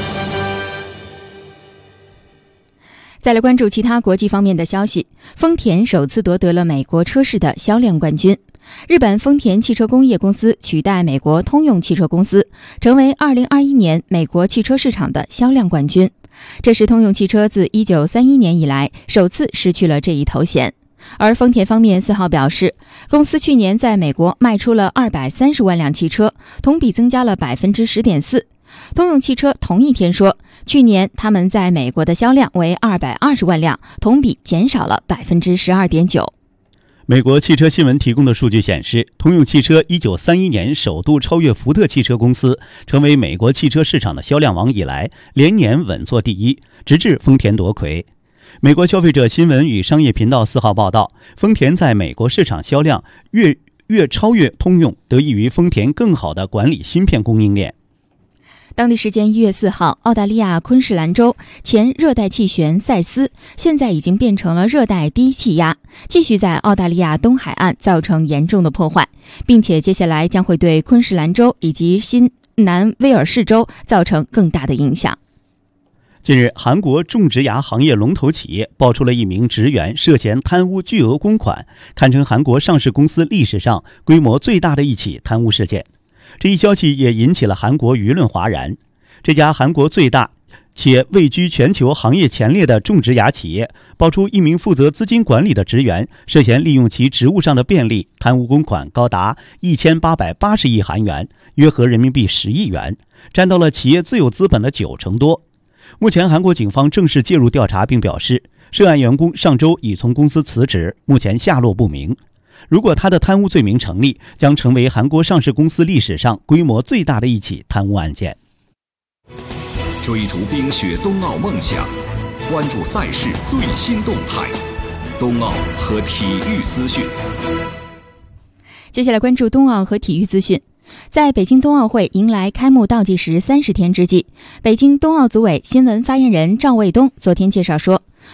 再来关注其他国际方面的消息，丰田首次夺得了美国车市的销量冠军。日本丰田汽车工业公司取代美国通用汽车公司，成为二零二一年美国汽车市场的销量冠军。这是通用汽车自一九三一年以来首次失去了这一头衔。而丰田方面四号表示，公司去年在美国卖出了二百三十万辆汽车，同比增加了 百分之十点四。通用汽车同一天说，去年他们在美国的销量为二百二十万辆，同比减少了 百分之十二点九。 美国汽车新闻提供的数据显示，通用汽车一九三一年首度超越福特汽车公司，成为美国汽车市场的销量王以来，连年稳坐第一，直至丰田夺魁。美国消费者新闻与商业频道四号报道，丰田在美国市场销量越越超越通用，得益于丰田更好地管理芯片供应链。 当地时间一月四号，澳大利亚昆士兰州前热带气旋塞斯现在已经变成了热带低气压，继续在澳大利亚东海岸造成严重的破坏，并且接下来将会对昆士兰州以及新南威尔士州造成更大的影响。 近日，韩国种植牙行业龙头企业爆出了一名职员涉嫌贪污巨额公款，堪称韩国上市公司历史上规模最大的一起贪污事件。这一消息也引起了韩国舆论哗然。这家韩国最大且位居全球行业前列的种植牙企业，爆出一名负责资金管理的职员涉嫌利用其职务上的便利，贪污公款高达一千八百八十亿韩元，约合人民币十亿元，占到了企业自有资本的九成多。目前，韩国警方正式介入调查，并表示涉案员工上周已从公司辞职，目前下落不明。如果他的贪污罪名成立，将成为韩国上市公司历史上规模最大的一起贪污案件。 追逐冰雪冬奥梦想，关注赛事最新动态，冬奥和体育资讯。 接下来关注冬奥和体育资讯。在北京冬奥会迎来开幕倒计时三十天之际，北京冬奥组委新闻发言人赵卫东昨天介绍说，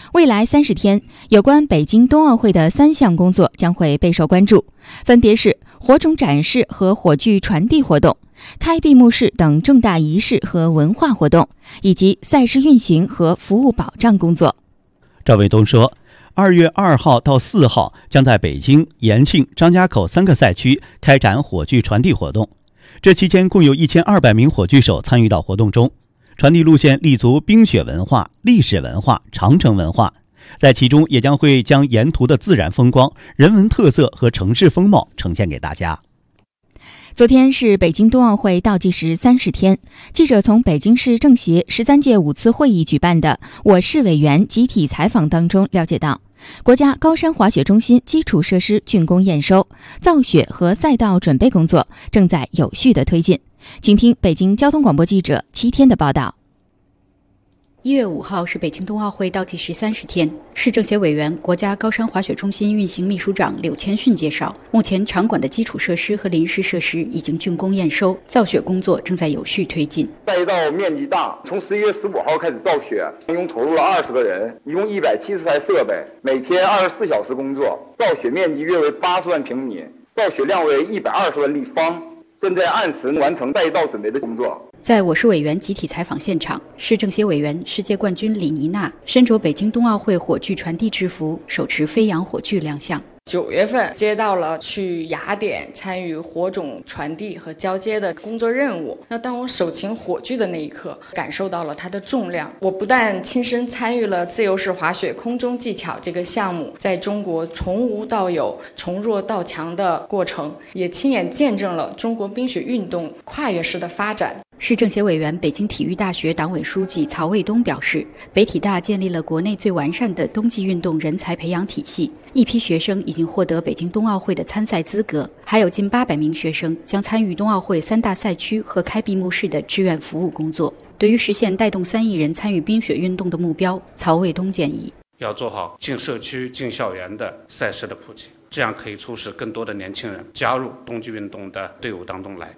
未来三十天，有关北京冬奥会的三项工作将会备受关注，分别是火种展示和火炬传递活动、开闭幕式等重大仪式和文化活动，以及赛事运行和服务保障工作。 赵卫东说，二月二号到四号将在北京、延庆、张家口三个赛区开展火炬传递活动，这期间共有一千二百名火炬手参与到活动中。传递路线立足冰雪文化、历史文化、长城文化，在其中也将会将沿途的自然风光、人文特色和城市风貌呈现给大家。 昨天是北京冬奥会倒计时三十天，记者从北京市政协十三届五次会议举办的我市委员集体采访当中了解到，国家高山滑雪中心基础设施竣工验收，造雪和赛道准备工作正在有序的推进。请听北京交通广播记者七天的报道。 一月五号是北京冬奥会倒计时三十天，市政协委员、国家高山滑雪中心运行秘书长柳千逊介绍，目前场馆的基础设施和临时设施已经竣工验收，造雪工作正在有序推进。 赛道面积大，从十一月十五号开始造雪，一共投入了二十个人，一共一百七十台设备，每天二十四小时工作，造雪面积约为八十万平米，造雪量为一百二十万立方，正在按时完成赛道准备的工作。 在我市委员集体采访现场，市政协委员、世界冠军李妮娜身着北京冬奥会火炬传递制服，手持飞扬火炬亮相。 九月份接到了去雅典参与火种传递和交接的工作任务。那当我手擎火炬的那一刻，感受到了它的重量。我不但亲身参与了自由式滑雪空中技巧这个项目在中国从无到有、从弱到强的过程，也亲眼见证了中国冰雪运动跨越式的发展。 市政协委员、北京体育大学党委书记曹卫东表示，北体大建立了国内最完善的冬季运动人才培养体系，一批学生已经获得北京冬奥会的参赛资格，还有近八百名学生将参与冬奥会三大赛区和开闭幕式的志愿服务工作。对于实现带动三亿人参与冰雪运动的目标，曹卫东建议要做好进社区、进校园的赛事的普及，这样可以促使更多的年轻人加入冬季运动的队伍当中来。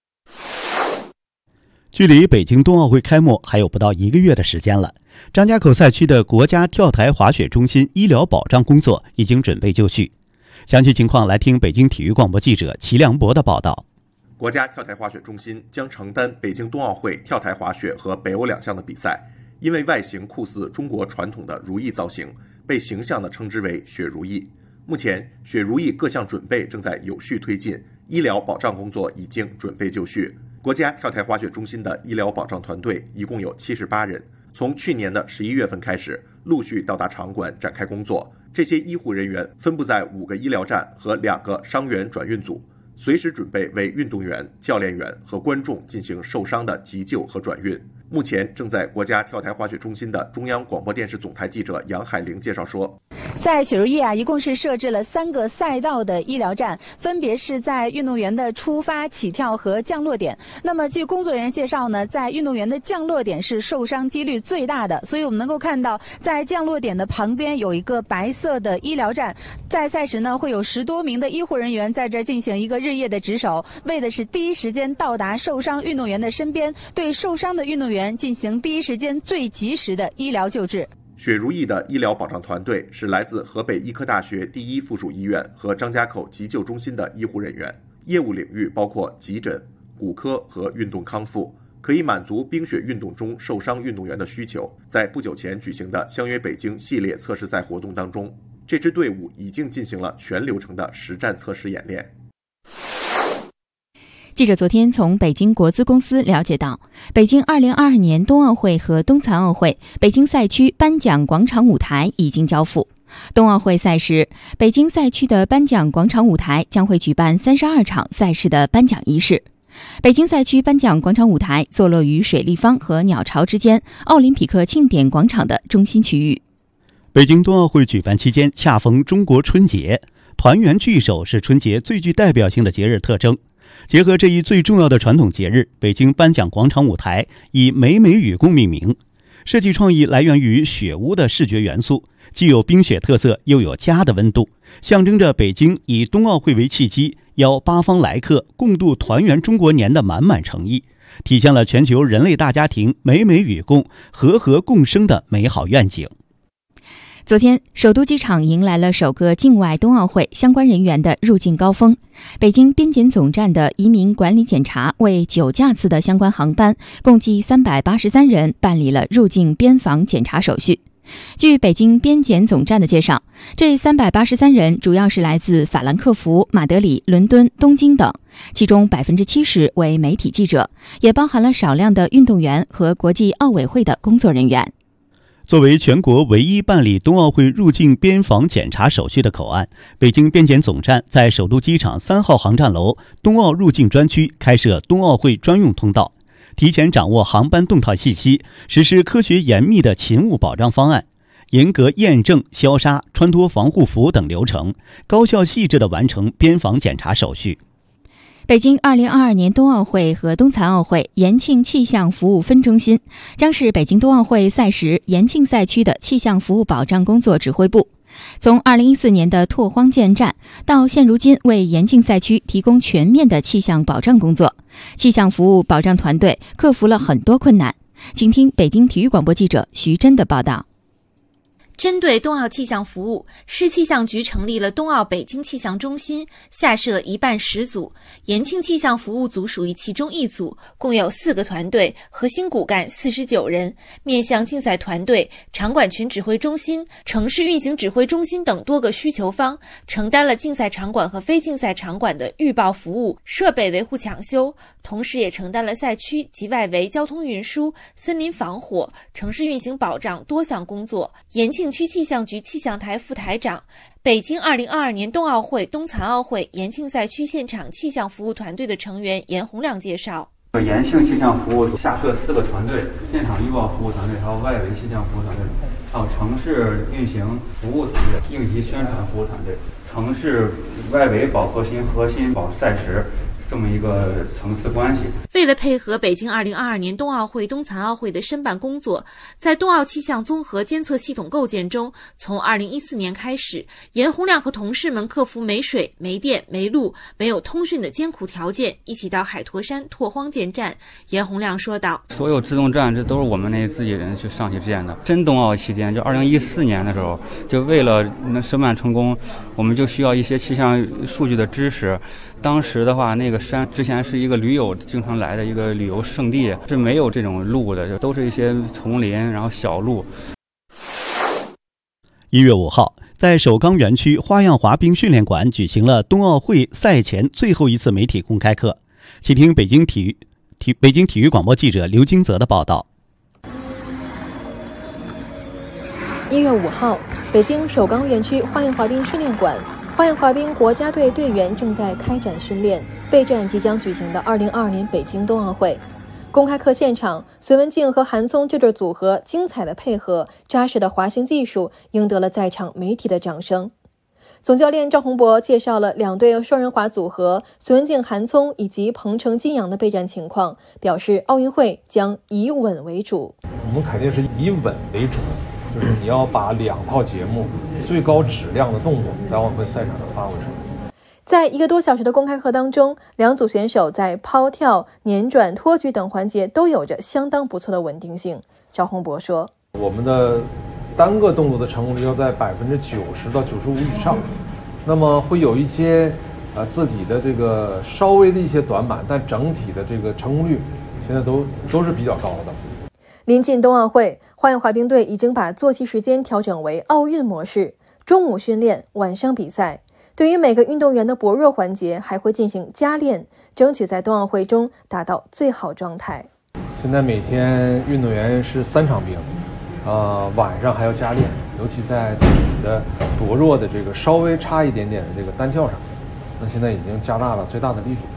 距离北京冬奥会开幕还有不到一个月的时间了，张家口赛区的国家跳台滑雪中心医疗保障工作已经准备就绪。详细情况来听北京体育广播记者齐良博的报道。 国家跳台滑雪中心将承担北京冬奥会跳台滑雪和北欧两项的比赛，因为外形酷似中国传统的如意造型，被形象地称之为雪如意。目前雪如意各项准备正在有序推进，医疗保障工作已经准备就绪。国家跳台滑雪中心的医疗保障团队一共有七十八人，从去年的十一月份开始，陆续到达场馆展开工作。这些医护人员分布在五个医疗站和两个伤员转运组，随时准备为运动员、教练员和观众进行受伤的急救和转运。目前正在国家跳台滑雪中心的中央广播电视总台记者杨海玲介绍说， 在雪如意啊，一共是设置了三个赛道的医疗站，分别是在运动员的出发、起跳和降落点。那么据工作人员介绍呢，在运动员的降落点是受伤几率最大的，所以我们能够看到，在降落点的旁边有一个白色的医疗站，在赛时呢会有十多名的医护人员在这进行一个日夜的值守，为的是第一时间到达受伤运动员的身边，对受伤的运动员进行第一时间最及时的医疗救治。 雪如意的医疗保障团队是来自河北医科大学第一附属医院和张家口急救中心的医护人员，业务领域包括急诊、骨科和运动康复，可以满足冰雪运动中受伤运动员的需求。在不久前举行的相约北京系列测试赛活动当中，这支队伍已经进行了全流程的实战测试演练。 记者昨天从北京国资公司了解到，北京二零二二年冬奥会和冬残奥会北京赛区颁奖广场舞台已经交付。冬奥会赛时，北京赛区的颁奖广场舞台将会举办三十二场赛事的颁奖仪式。北京赛区颁奖广场舞台坐落于水立方和鸟巢之间奥林匹克庆典广场的中心区域。 北京冬奥会举办期间恰逢中国春节，团圆聚首是春节最具代表性的节日特征。结合这一最重要的传统节日，北京颁奖广场舞台以美美与共命名。设计创意来源于雪屋的视觉元素，既有冰雪特色，又有家的温度，象征着北京以冬奥会为契机，邀八方来客共度团圆中国年的满满诚意，体现了全球人类大家庭美美与共、和和共生的美好愿景。 昨天，首都机场迎来了首个境外冬奥会相关人员的入境高峰。北京边检总站的移民管理检查为九架次的相关航班，共计三百八十三人办理了入境边防检查手续。据北京边检总站的介绍，这三百八十三人主要是来自法兰克福、马德里、伦敦、东京等，其中百分之七十为媒体记者，也包含了少量的运动员和国际奥委会的工作人员。 作为全国唯一办理冬奥会入境边防检查手续的口岸，北京边检总站在首都机场三号航站楼冬奥入境专区开设冬奥会专用通道，提前掌握航班动态信息，实施科学严密的勤务保障方案，严格验证、消杀、穿脱防护服等流程，高效细致地完成边防检查手续。 北京二零二二年冬奥会和冬残奥会延庆气象服务分中心将是北京冬奥会赛时延庆赛区的气象服务保障工作指挥部。从二零一四年的拓荒建站到现如今为延庆赛区提供全面的气象保障工作，气象服务保障团队克服了很多困难。请听北京体育广播记者徐真的报道。 针对冬奥气象服务，市气象局成立了冬奥北京气象中心，下设一办十组，延庆气象服务组属于其中一组，共有四个团队，核心骨干四十九人，面向竞赛团队、场馆群指挥中心、城市运行指挥中心等多个需求方，承担了竞赛场馆和非竞赛场馆的预报服务、设备维护抢修，同时也承担了赛区及外围交通运输、森林防火、城市运行保障多项工作。延庆区气象局气象台副台长、北京二零二二年冬奥会、冬残奥会延庆赛区现场气象服务团队的成员严洪亮介绍， 延庆气象服务下设四个团队：现场预报服务团队，还有外围气象服务团队，还有城市运行服务团队、应急宣传服务团队、城市外围保核心、核心保赛时。这么一个层次关系。 为了配合北京二零二二年冬奥会、冬残奥会的申办工作，在冬奥气象综合监测系统构建中，从二零一四年开始，严洪亮和同事们克服没水、没电、没路、没有通讯的艰苦条件，一起到海坨山拓荒建站。严洪亮说道：“ 所有自动站这都是我们那自己人去上去建的。真冬奥期间，就二零一四年的时候，就为了能申办成功，我们就需要一些气象数据的支持。当时的话，那个山之前是一个驴友经常来的一个旅游胜地，是没有这种路的，就都是一些丛林，然后小路。” 一月五号，在首钢园区花样滑冰训练馆举行了冬奥会赛前最后一次媒体公开课。请听北京体育体北京体育广播记者刘金泽的报道。 一月五号，北京首钢园区花样滑冰训练馆。花样滑冰国家队队员正在开展训练，备战即将举行的二零二二年北京冬奥会。公开课现场，隋文静和韩聪这对组合精彩的配合、扎实的滑行技术，赢得了在场媒体的掌声。总教练赵宏博介绍了两对双人滑组合隋文静、韩聪以及彭程、金阳的备战情况，表示奥运会将以稳为主。 我们肯定是以稳为主。就是你要把两套节目最高质量的动作在奥运会赛场上发挥出来。 在一个多小时的公开课当中，两组选手在抛跳、捻转、托举等环节都有着相当不错的稳定性。赵宏博说：“ 我们的单个动作的成功率要在百分之九十到九十五以上，那么会有一些呃自己的这个稍微的一些短板，但整体的这个成功率现在都都是比较高的。” 临近冬奥会，花样滑冰队已经把作息时间调整为奥运模式，中午训练，晚上比赛。对于每个运动员的薄弱环节，还会进行加练，争取在冬奥会中达到最好状态。 现在每天运动员是三场冰，呃，晚上还要加练，尤其在自己的薄弱的这个稍微差一点点的这个单跳上，那现在已经加大了最大的力度。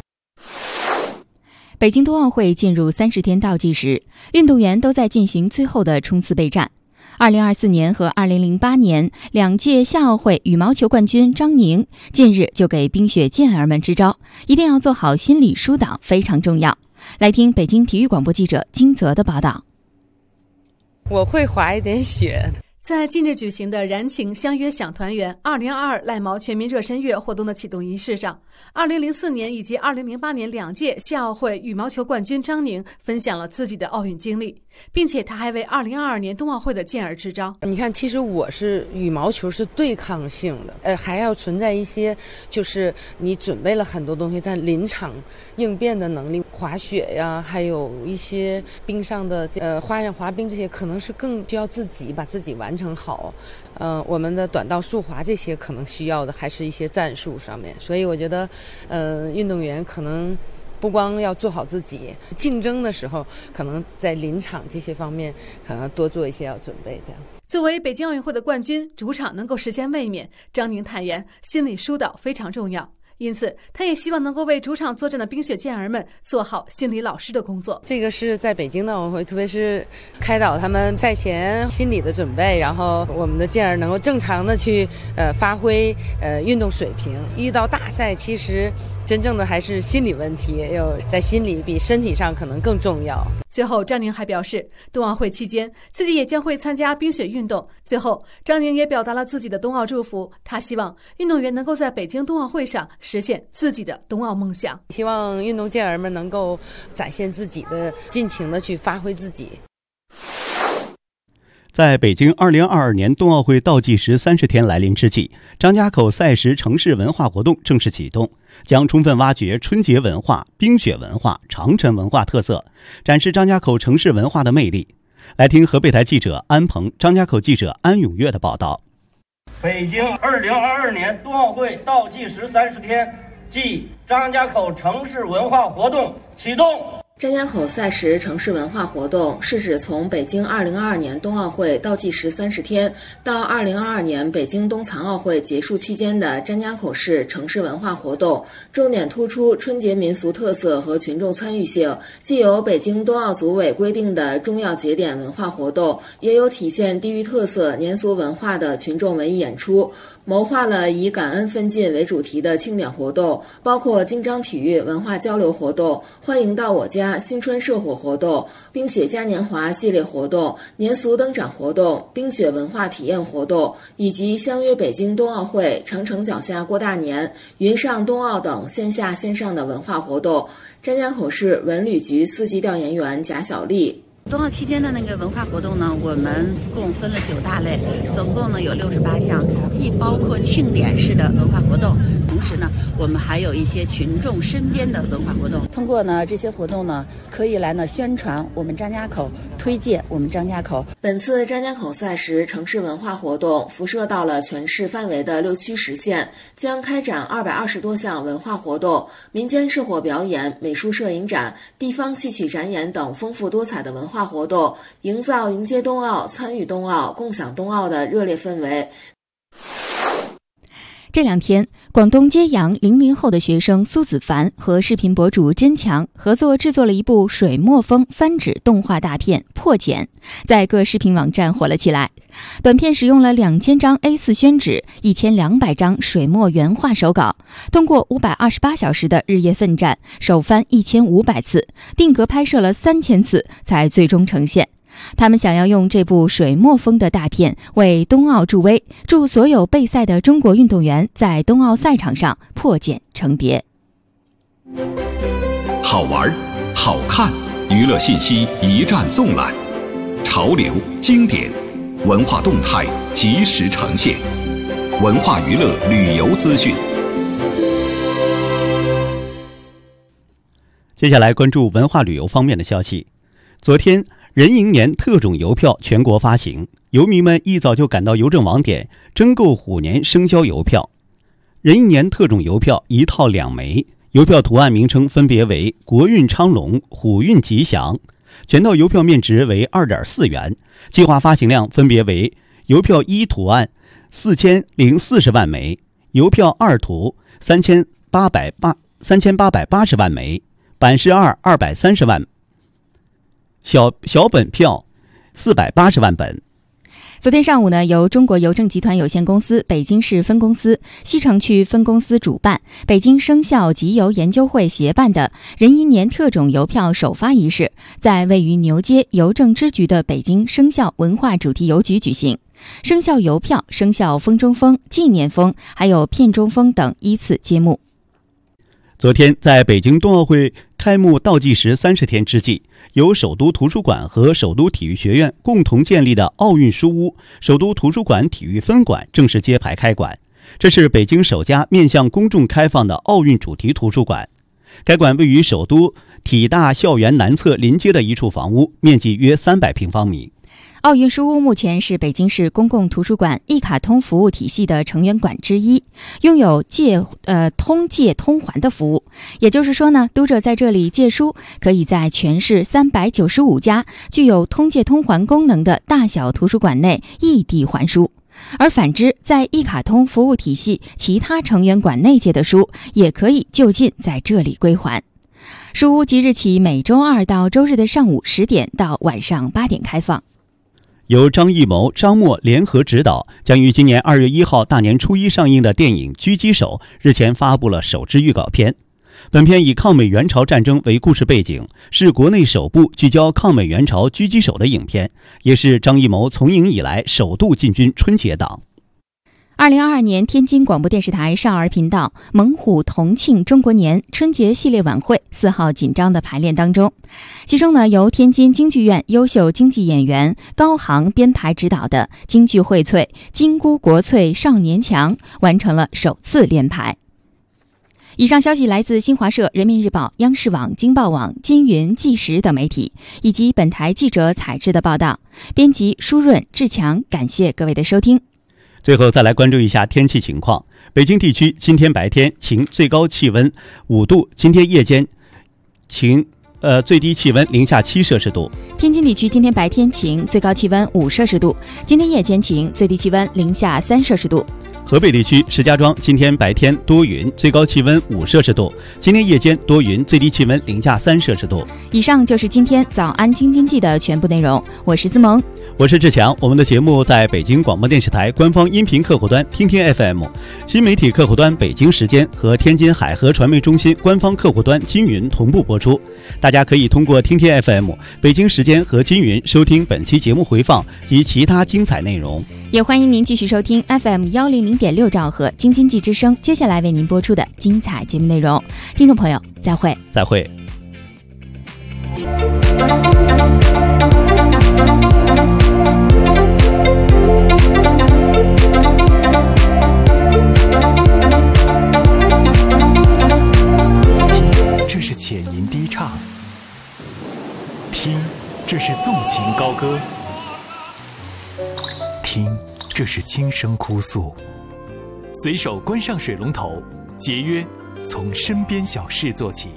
北京冬奥会进入三十天倒计时，运动员都在进行最后的冲刺备战。二零二四年和二零零八年两届夏奥会羽毛球冠军张宁近日就给冰雪健儿们支招，一定要做好心理疏导，非常重要。来听北京体育广播记者金泽的报道。 我会滑一点雪。 在近日举行的燃情相约享团圆二零二二赖毛全民热身月活动的启动仪式上， 二零零四年以及二零零八年两届夏奥会羽毛球冠军张宁分享了自己的奥运经历，并且他还为二零二二年冬奥会的健儿支招。 你看，其实我是羽毛球是对抗性的，呃，还要存在一些就是你准备了很多东西，但临场应变的能力，滑雪呀，还有一些冰上的呃花样滑冰这些，可能是更需要自己把自己完成好。呃，我们的短道速滑这些可能需要的还是一些战术上面，所以我觉得，呃，运动员可能不光要做好自己，竞争的时候可能在临场这些方面可能多做一些要准备这样子。 作为北京奥运会的冠军，主场能够实现卫冕，张宁坦言，心理疏导非常重要。因此，他也希望能够为主场作战的冰雪健儿们做好心理老师的工作。 这个是在北京的奥运会，特别是开导他们赛前心理的准备，然后我们的健儿能够正常的去呃发挥呃运动水平。遇到大赛，其实真正的还是心理问题，有在心理比身体上可能更重要。 最后，张宁还表示，冬奥会期间自己也将会参加冰雪运动。最后，张宁也表达了自己的冬奥祝福，他希望运动员能够在北京冬奥会上实现自己的冬奥梦想。 希望运动健儿们能够展现自己的，尽情的去发挥自己。 在北京二零二二年冬奥会倒计时三十天来临之际，张家口赛时城市文化活动正式启动，将充分挖掘春节文化、冰雪文化、长城文化特色，展示张家口城市文化的魅力。来听河北台记者安鹏、张家口记者安永月的报道。 北京二零二二年冬奥会倒计时三十天，即张家口城市文化活动启动。 张家口赛时城市文化活动是指从北京二零二二年冬奥会倒计时三十天到二零二二年北京冬残奥会结束期间的张家口市城市文化活动，重点突出春节民俗特色和群众参与性，既有北京冬奥组委规定的重要节点文化活动，也有体现地域特色年俗文化的群众文艺演出，谋划了以感恩奋进为主题的庆典活动，包括京张体育文化交流活动、欢迎到我家新春社火活动、冰雪嘉年华系列活动、年俗灯展活动、冰雪文化体验活动，以及相约北京冬奥会、长城脚下过大年、云上冬奥等线下线上的文化活动。张家口市文旅局四级调研员贾小丽。 冬奥期间的那个文化活动呢，我们共分了九大类，总共呢有六十八项，既包括庆典式的文化活动，同时呢，我们还有一些群众身边的文化活动。通过呢这些活动呢，可以来呢宣传我们张家口，推介我们张家口。 本次张家口赛时城市文化活动辐射到了全市范围的六区十县，将开展二百二十多项文化活动、民间社火表演、美术摄影展、地方戏曲展演等丰富多彩的文化活动，营造迎接冬奥、参与冬奥、共享冬奥的热烈氛围。 这两天，广东揭阳零零后的学生苏子凡和视频博主甄强合作制作了一部水墨风翻纸动画大片《破茧》，在各视频网站火了起来。短片使用了两千张 A 四 宣纸、一千两百张水墨原画手稿，通过五百二十八小时的日夜奋战，手翻一千五百次，定格拍摄了三千次，才最终呈现。他们想要用这部水墨风的大片为冬奥助威，祝所有备赛的中国运动员在冬奥赛场上破茧成蝶。 好玩、好看，娱乐信息一站纵览，潮流、经典、文化动态及时呈现，文化娱乐旅游资讯。 接下来关注文化旅游方面的消息。昨天壬寅年特种邮票全国发行，游民们一早就赶到邮政网点征购虎年生肖邮票。壬寅年特种邮票一套两枚，邮票图案名称分别为国运昌隆、虎运吉祥，全套邮票面值为 二点四元，计划发行量分别为邮票一图案四千零四十万枚，邮票二图三千八百八三千八百八十万枚，版式二二百三十万。小小本票四百八十万本。 昨天上午呢，由中国邮政集团有限公司北京市分公司、西城区分公司主办，北京生肖集邮研究会协办的壬寅年特种邮票首发仪式，在位于牛街邮政支局的北京生肖文化主题邮局举行。生肖邮票、生肖风中风、纪念风还有片中风等依次揭幕。 昨天，在北京冬奥会开幕倒计时三十天之际，由首都图书馆和首都体育学院共同建立的奥运书屋首都图书馆体育分馆正式揭牌开馆。这是北京首家面向公众开放的奥运主题图书馆。该馆位于首都体大校园南侧临街的一处房屋，面积约三百平方米。 奥运书屋目前是北京市公共图书馆一卡通服务体系的成员馆之一，拥有借呃通借通还的服务。也就是说呢，读者在这里借书，可以在全市三百九十五家具有通借通还功能的大小图书馆内异地还书。而反之，在一卡通服务体系其他成员馆内借的书，也可以就近在这里归还。书屋即日起每周二到周日的上午十点到晚上八点开放。 由张艺谋、张默联合执导，将于今年二月一号大年初一上映的电影《狙击手》日前发布了首支预告片。本片以抗美援朝战争为故事背景，是国内首部聚焦抗美援朝狙击手的影片，也是张艺谋从影以来首度进军春节档。 二零二二年天津广播电视台少儿频道猛虎同庆中国年春节系列晚会四号紧张的排练当中，其中呢，由天津京剧院优秀京剧演员高航编排指导的京剧荟萃金姑国粹少年强完成了首次练排。以上消息来自新华社、人民日报、央视网、京报网、金云、纪实等媒体，以及本台记者采制的报道。编辑舒润、志强，感谢各位的收听。 最后再来关注一下天气情况。北京地区今天白天晴，最高气温五度；今天夜间晴，呃，最低气温零下七摄氏度。 天津地区今天白天晴，最高气温五摄氏度；今天夜间晴，最低气温零下三摄氏度。 河北地区石家庄今天白天多云，最高气温五摄氏度；今天夜间多云，最低气温零下三摄氏度。 以上就是今天早安京津冀的全部内容。我是思萌， 我是志强。我们的节目在北京广播电视台官方音频客户端听听 F M、 新媒体客户端北京时间和天津海河传媒中心官方客户端金云同步播出。大家可以通过听听 F M、 北京时间和金云收听本期节目回放及其他精彩内容。 也欢迎您继续收听 F M 一零零点六兆赫京津冀之声接下来为您播出的精彩节目内容。听众朋友，再会。 再会。 这是浅吟低唱，听，这是纵情高歌，听，这是轻声哭诉。随手关上水龙头，节约，从身边小事做起。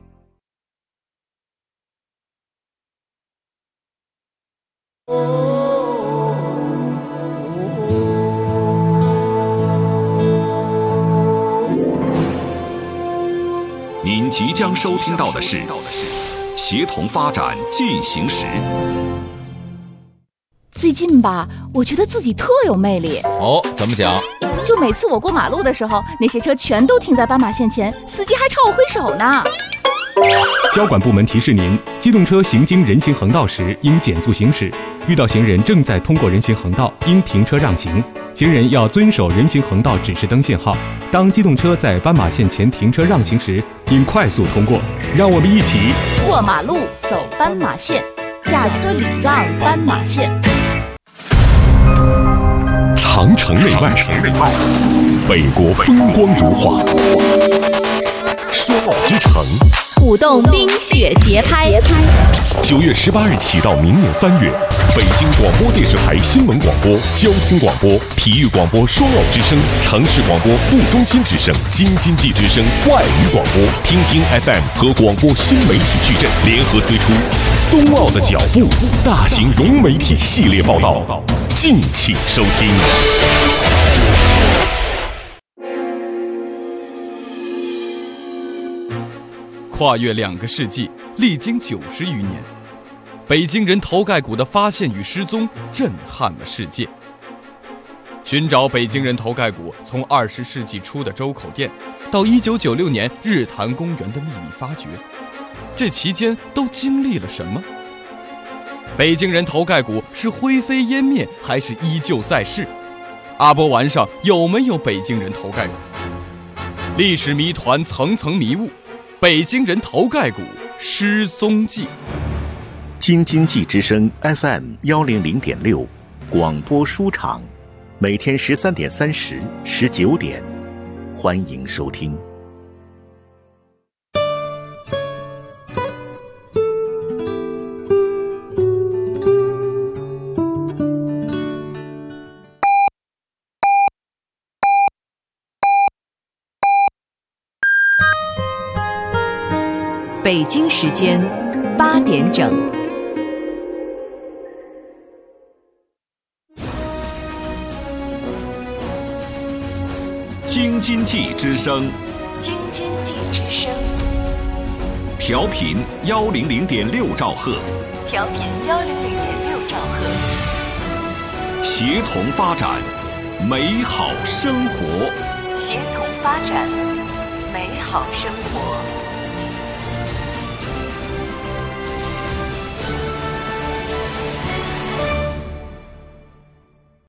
您即将收听到的是协同发展进行时。 最近吧，我觉得自己特有魅力。 哦，怎么讲？ 就每次我过马路的时候，那些车全都停在斑马线前，司机还朝我挥手呢。 交管部门提示您，机动车行经人行横道时应减速行驶，遇到行人正在通过人行横道，应停车让行。行人要遵守人行横道指示灯信号。当机动车在斑马线前停车让行时，应快速通过。让我们一起过马路，走斑马线，驾车礼让斑马线。 长城内外，北国风光如画，说奥之城， 舞动冰雪节拍。 九月十八日起到明年三月，北京广播电视台新闻广播、交通广播、体育广播双奥之声、城市广播副中心之声、京津冀之声外语广播、听听 F M 和广播新媒体矩阵联合推出冬奥的脚步大型融媒体系列报道，敬请收听。 跨越两个世纪，历经九十余年，北京人头盖骨的发现与失踪震撼了世界。寻找北京人头盖骨，从二十世纪初的周口店，到一九九六年日坛公园的秘密发掘，这期间都经历了什么？北京人头盖骨是灰飞烟灭，还是依旧在世？阿波丸上有没有北京人头盖骨？ 历史谜团层层迷雾，北京人头盖骨失踪记。 京津冀之声 F M 幺零零点六广播书场，每天十三点三十、十九点，欢迎收听。 北京时间八点整。 京津冀之声， 京津冀之声， 调频幺零零点六兆赫， 调频幺零零点六兆赫， 协同发展，美好生活， 协同发展，美好生活。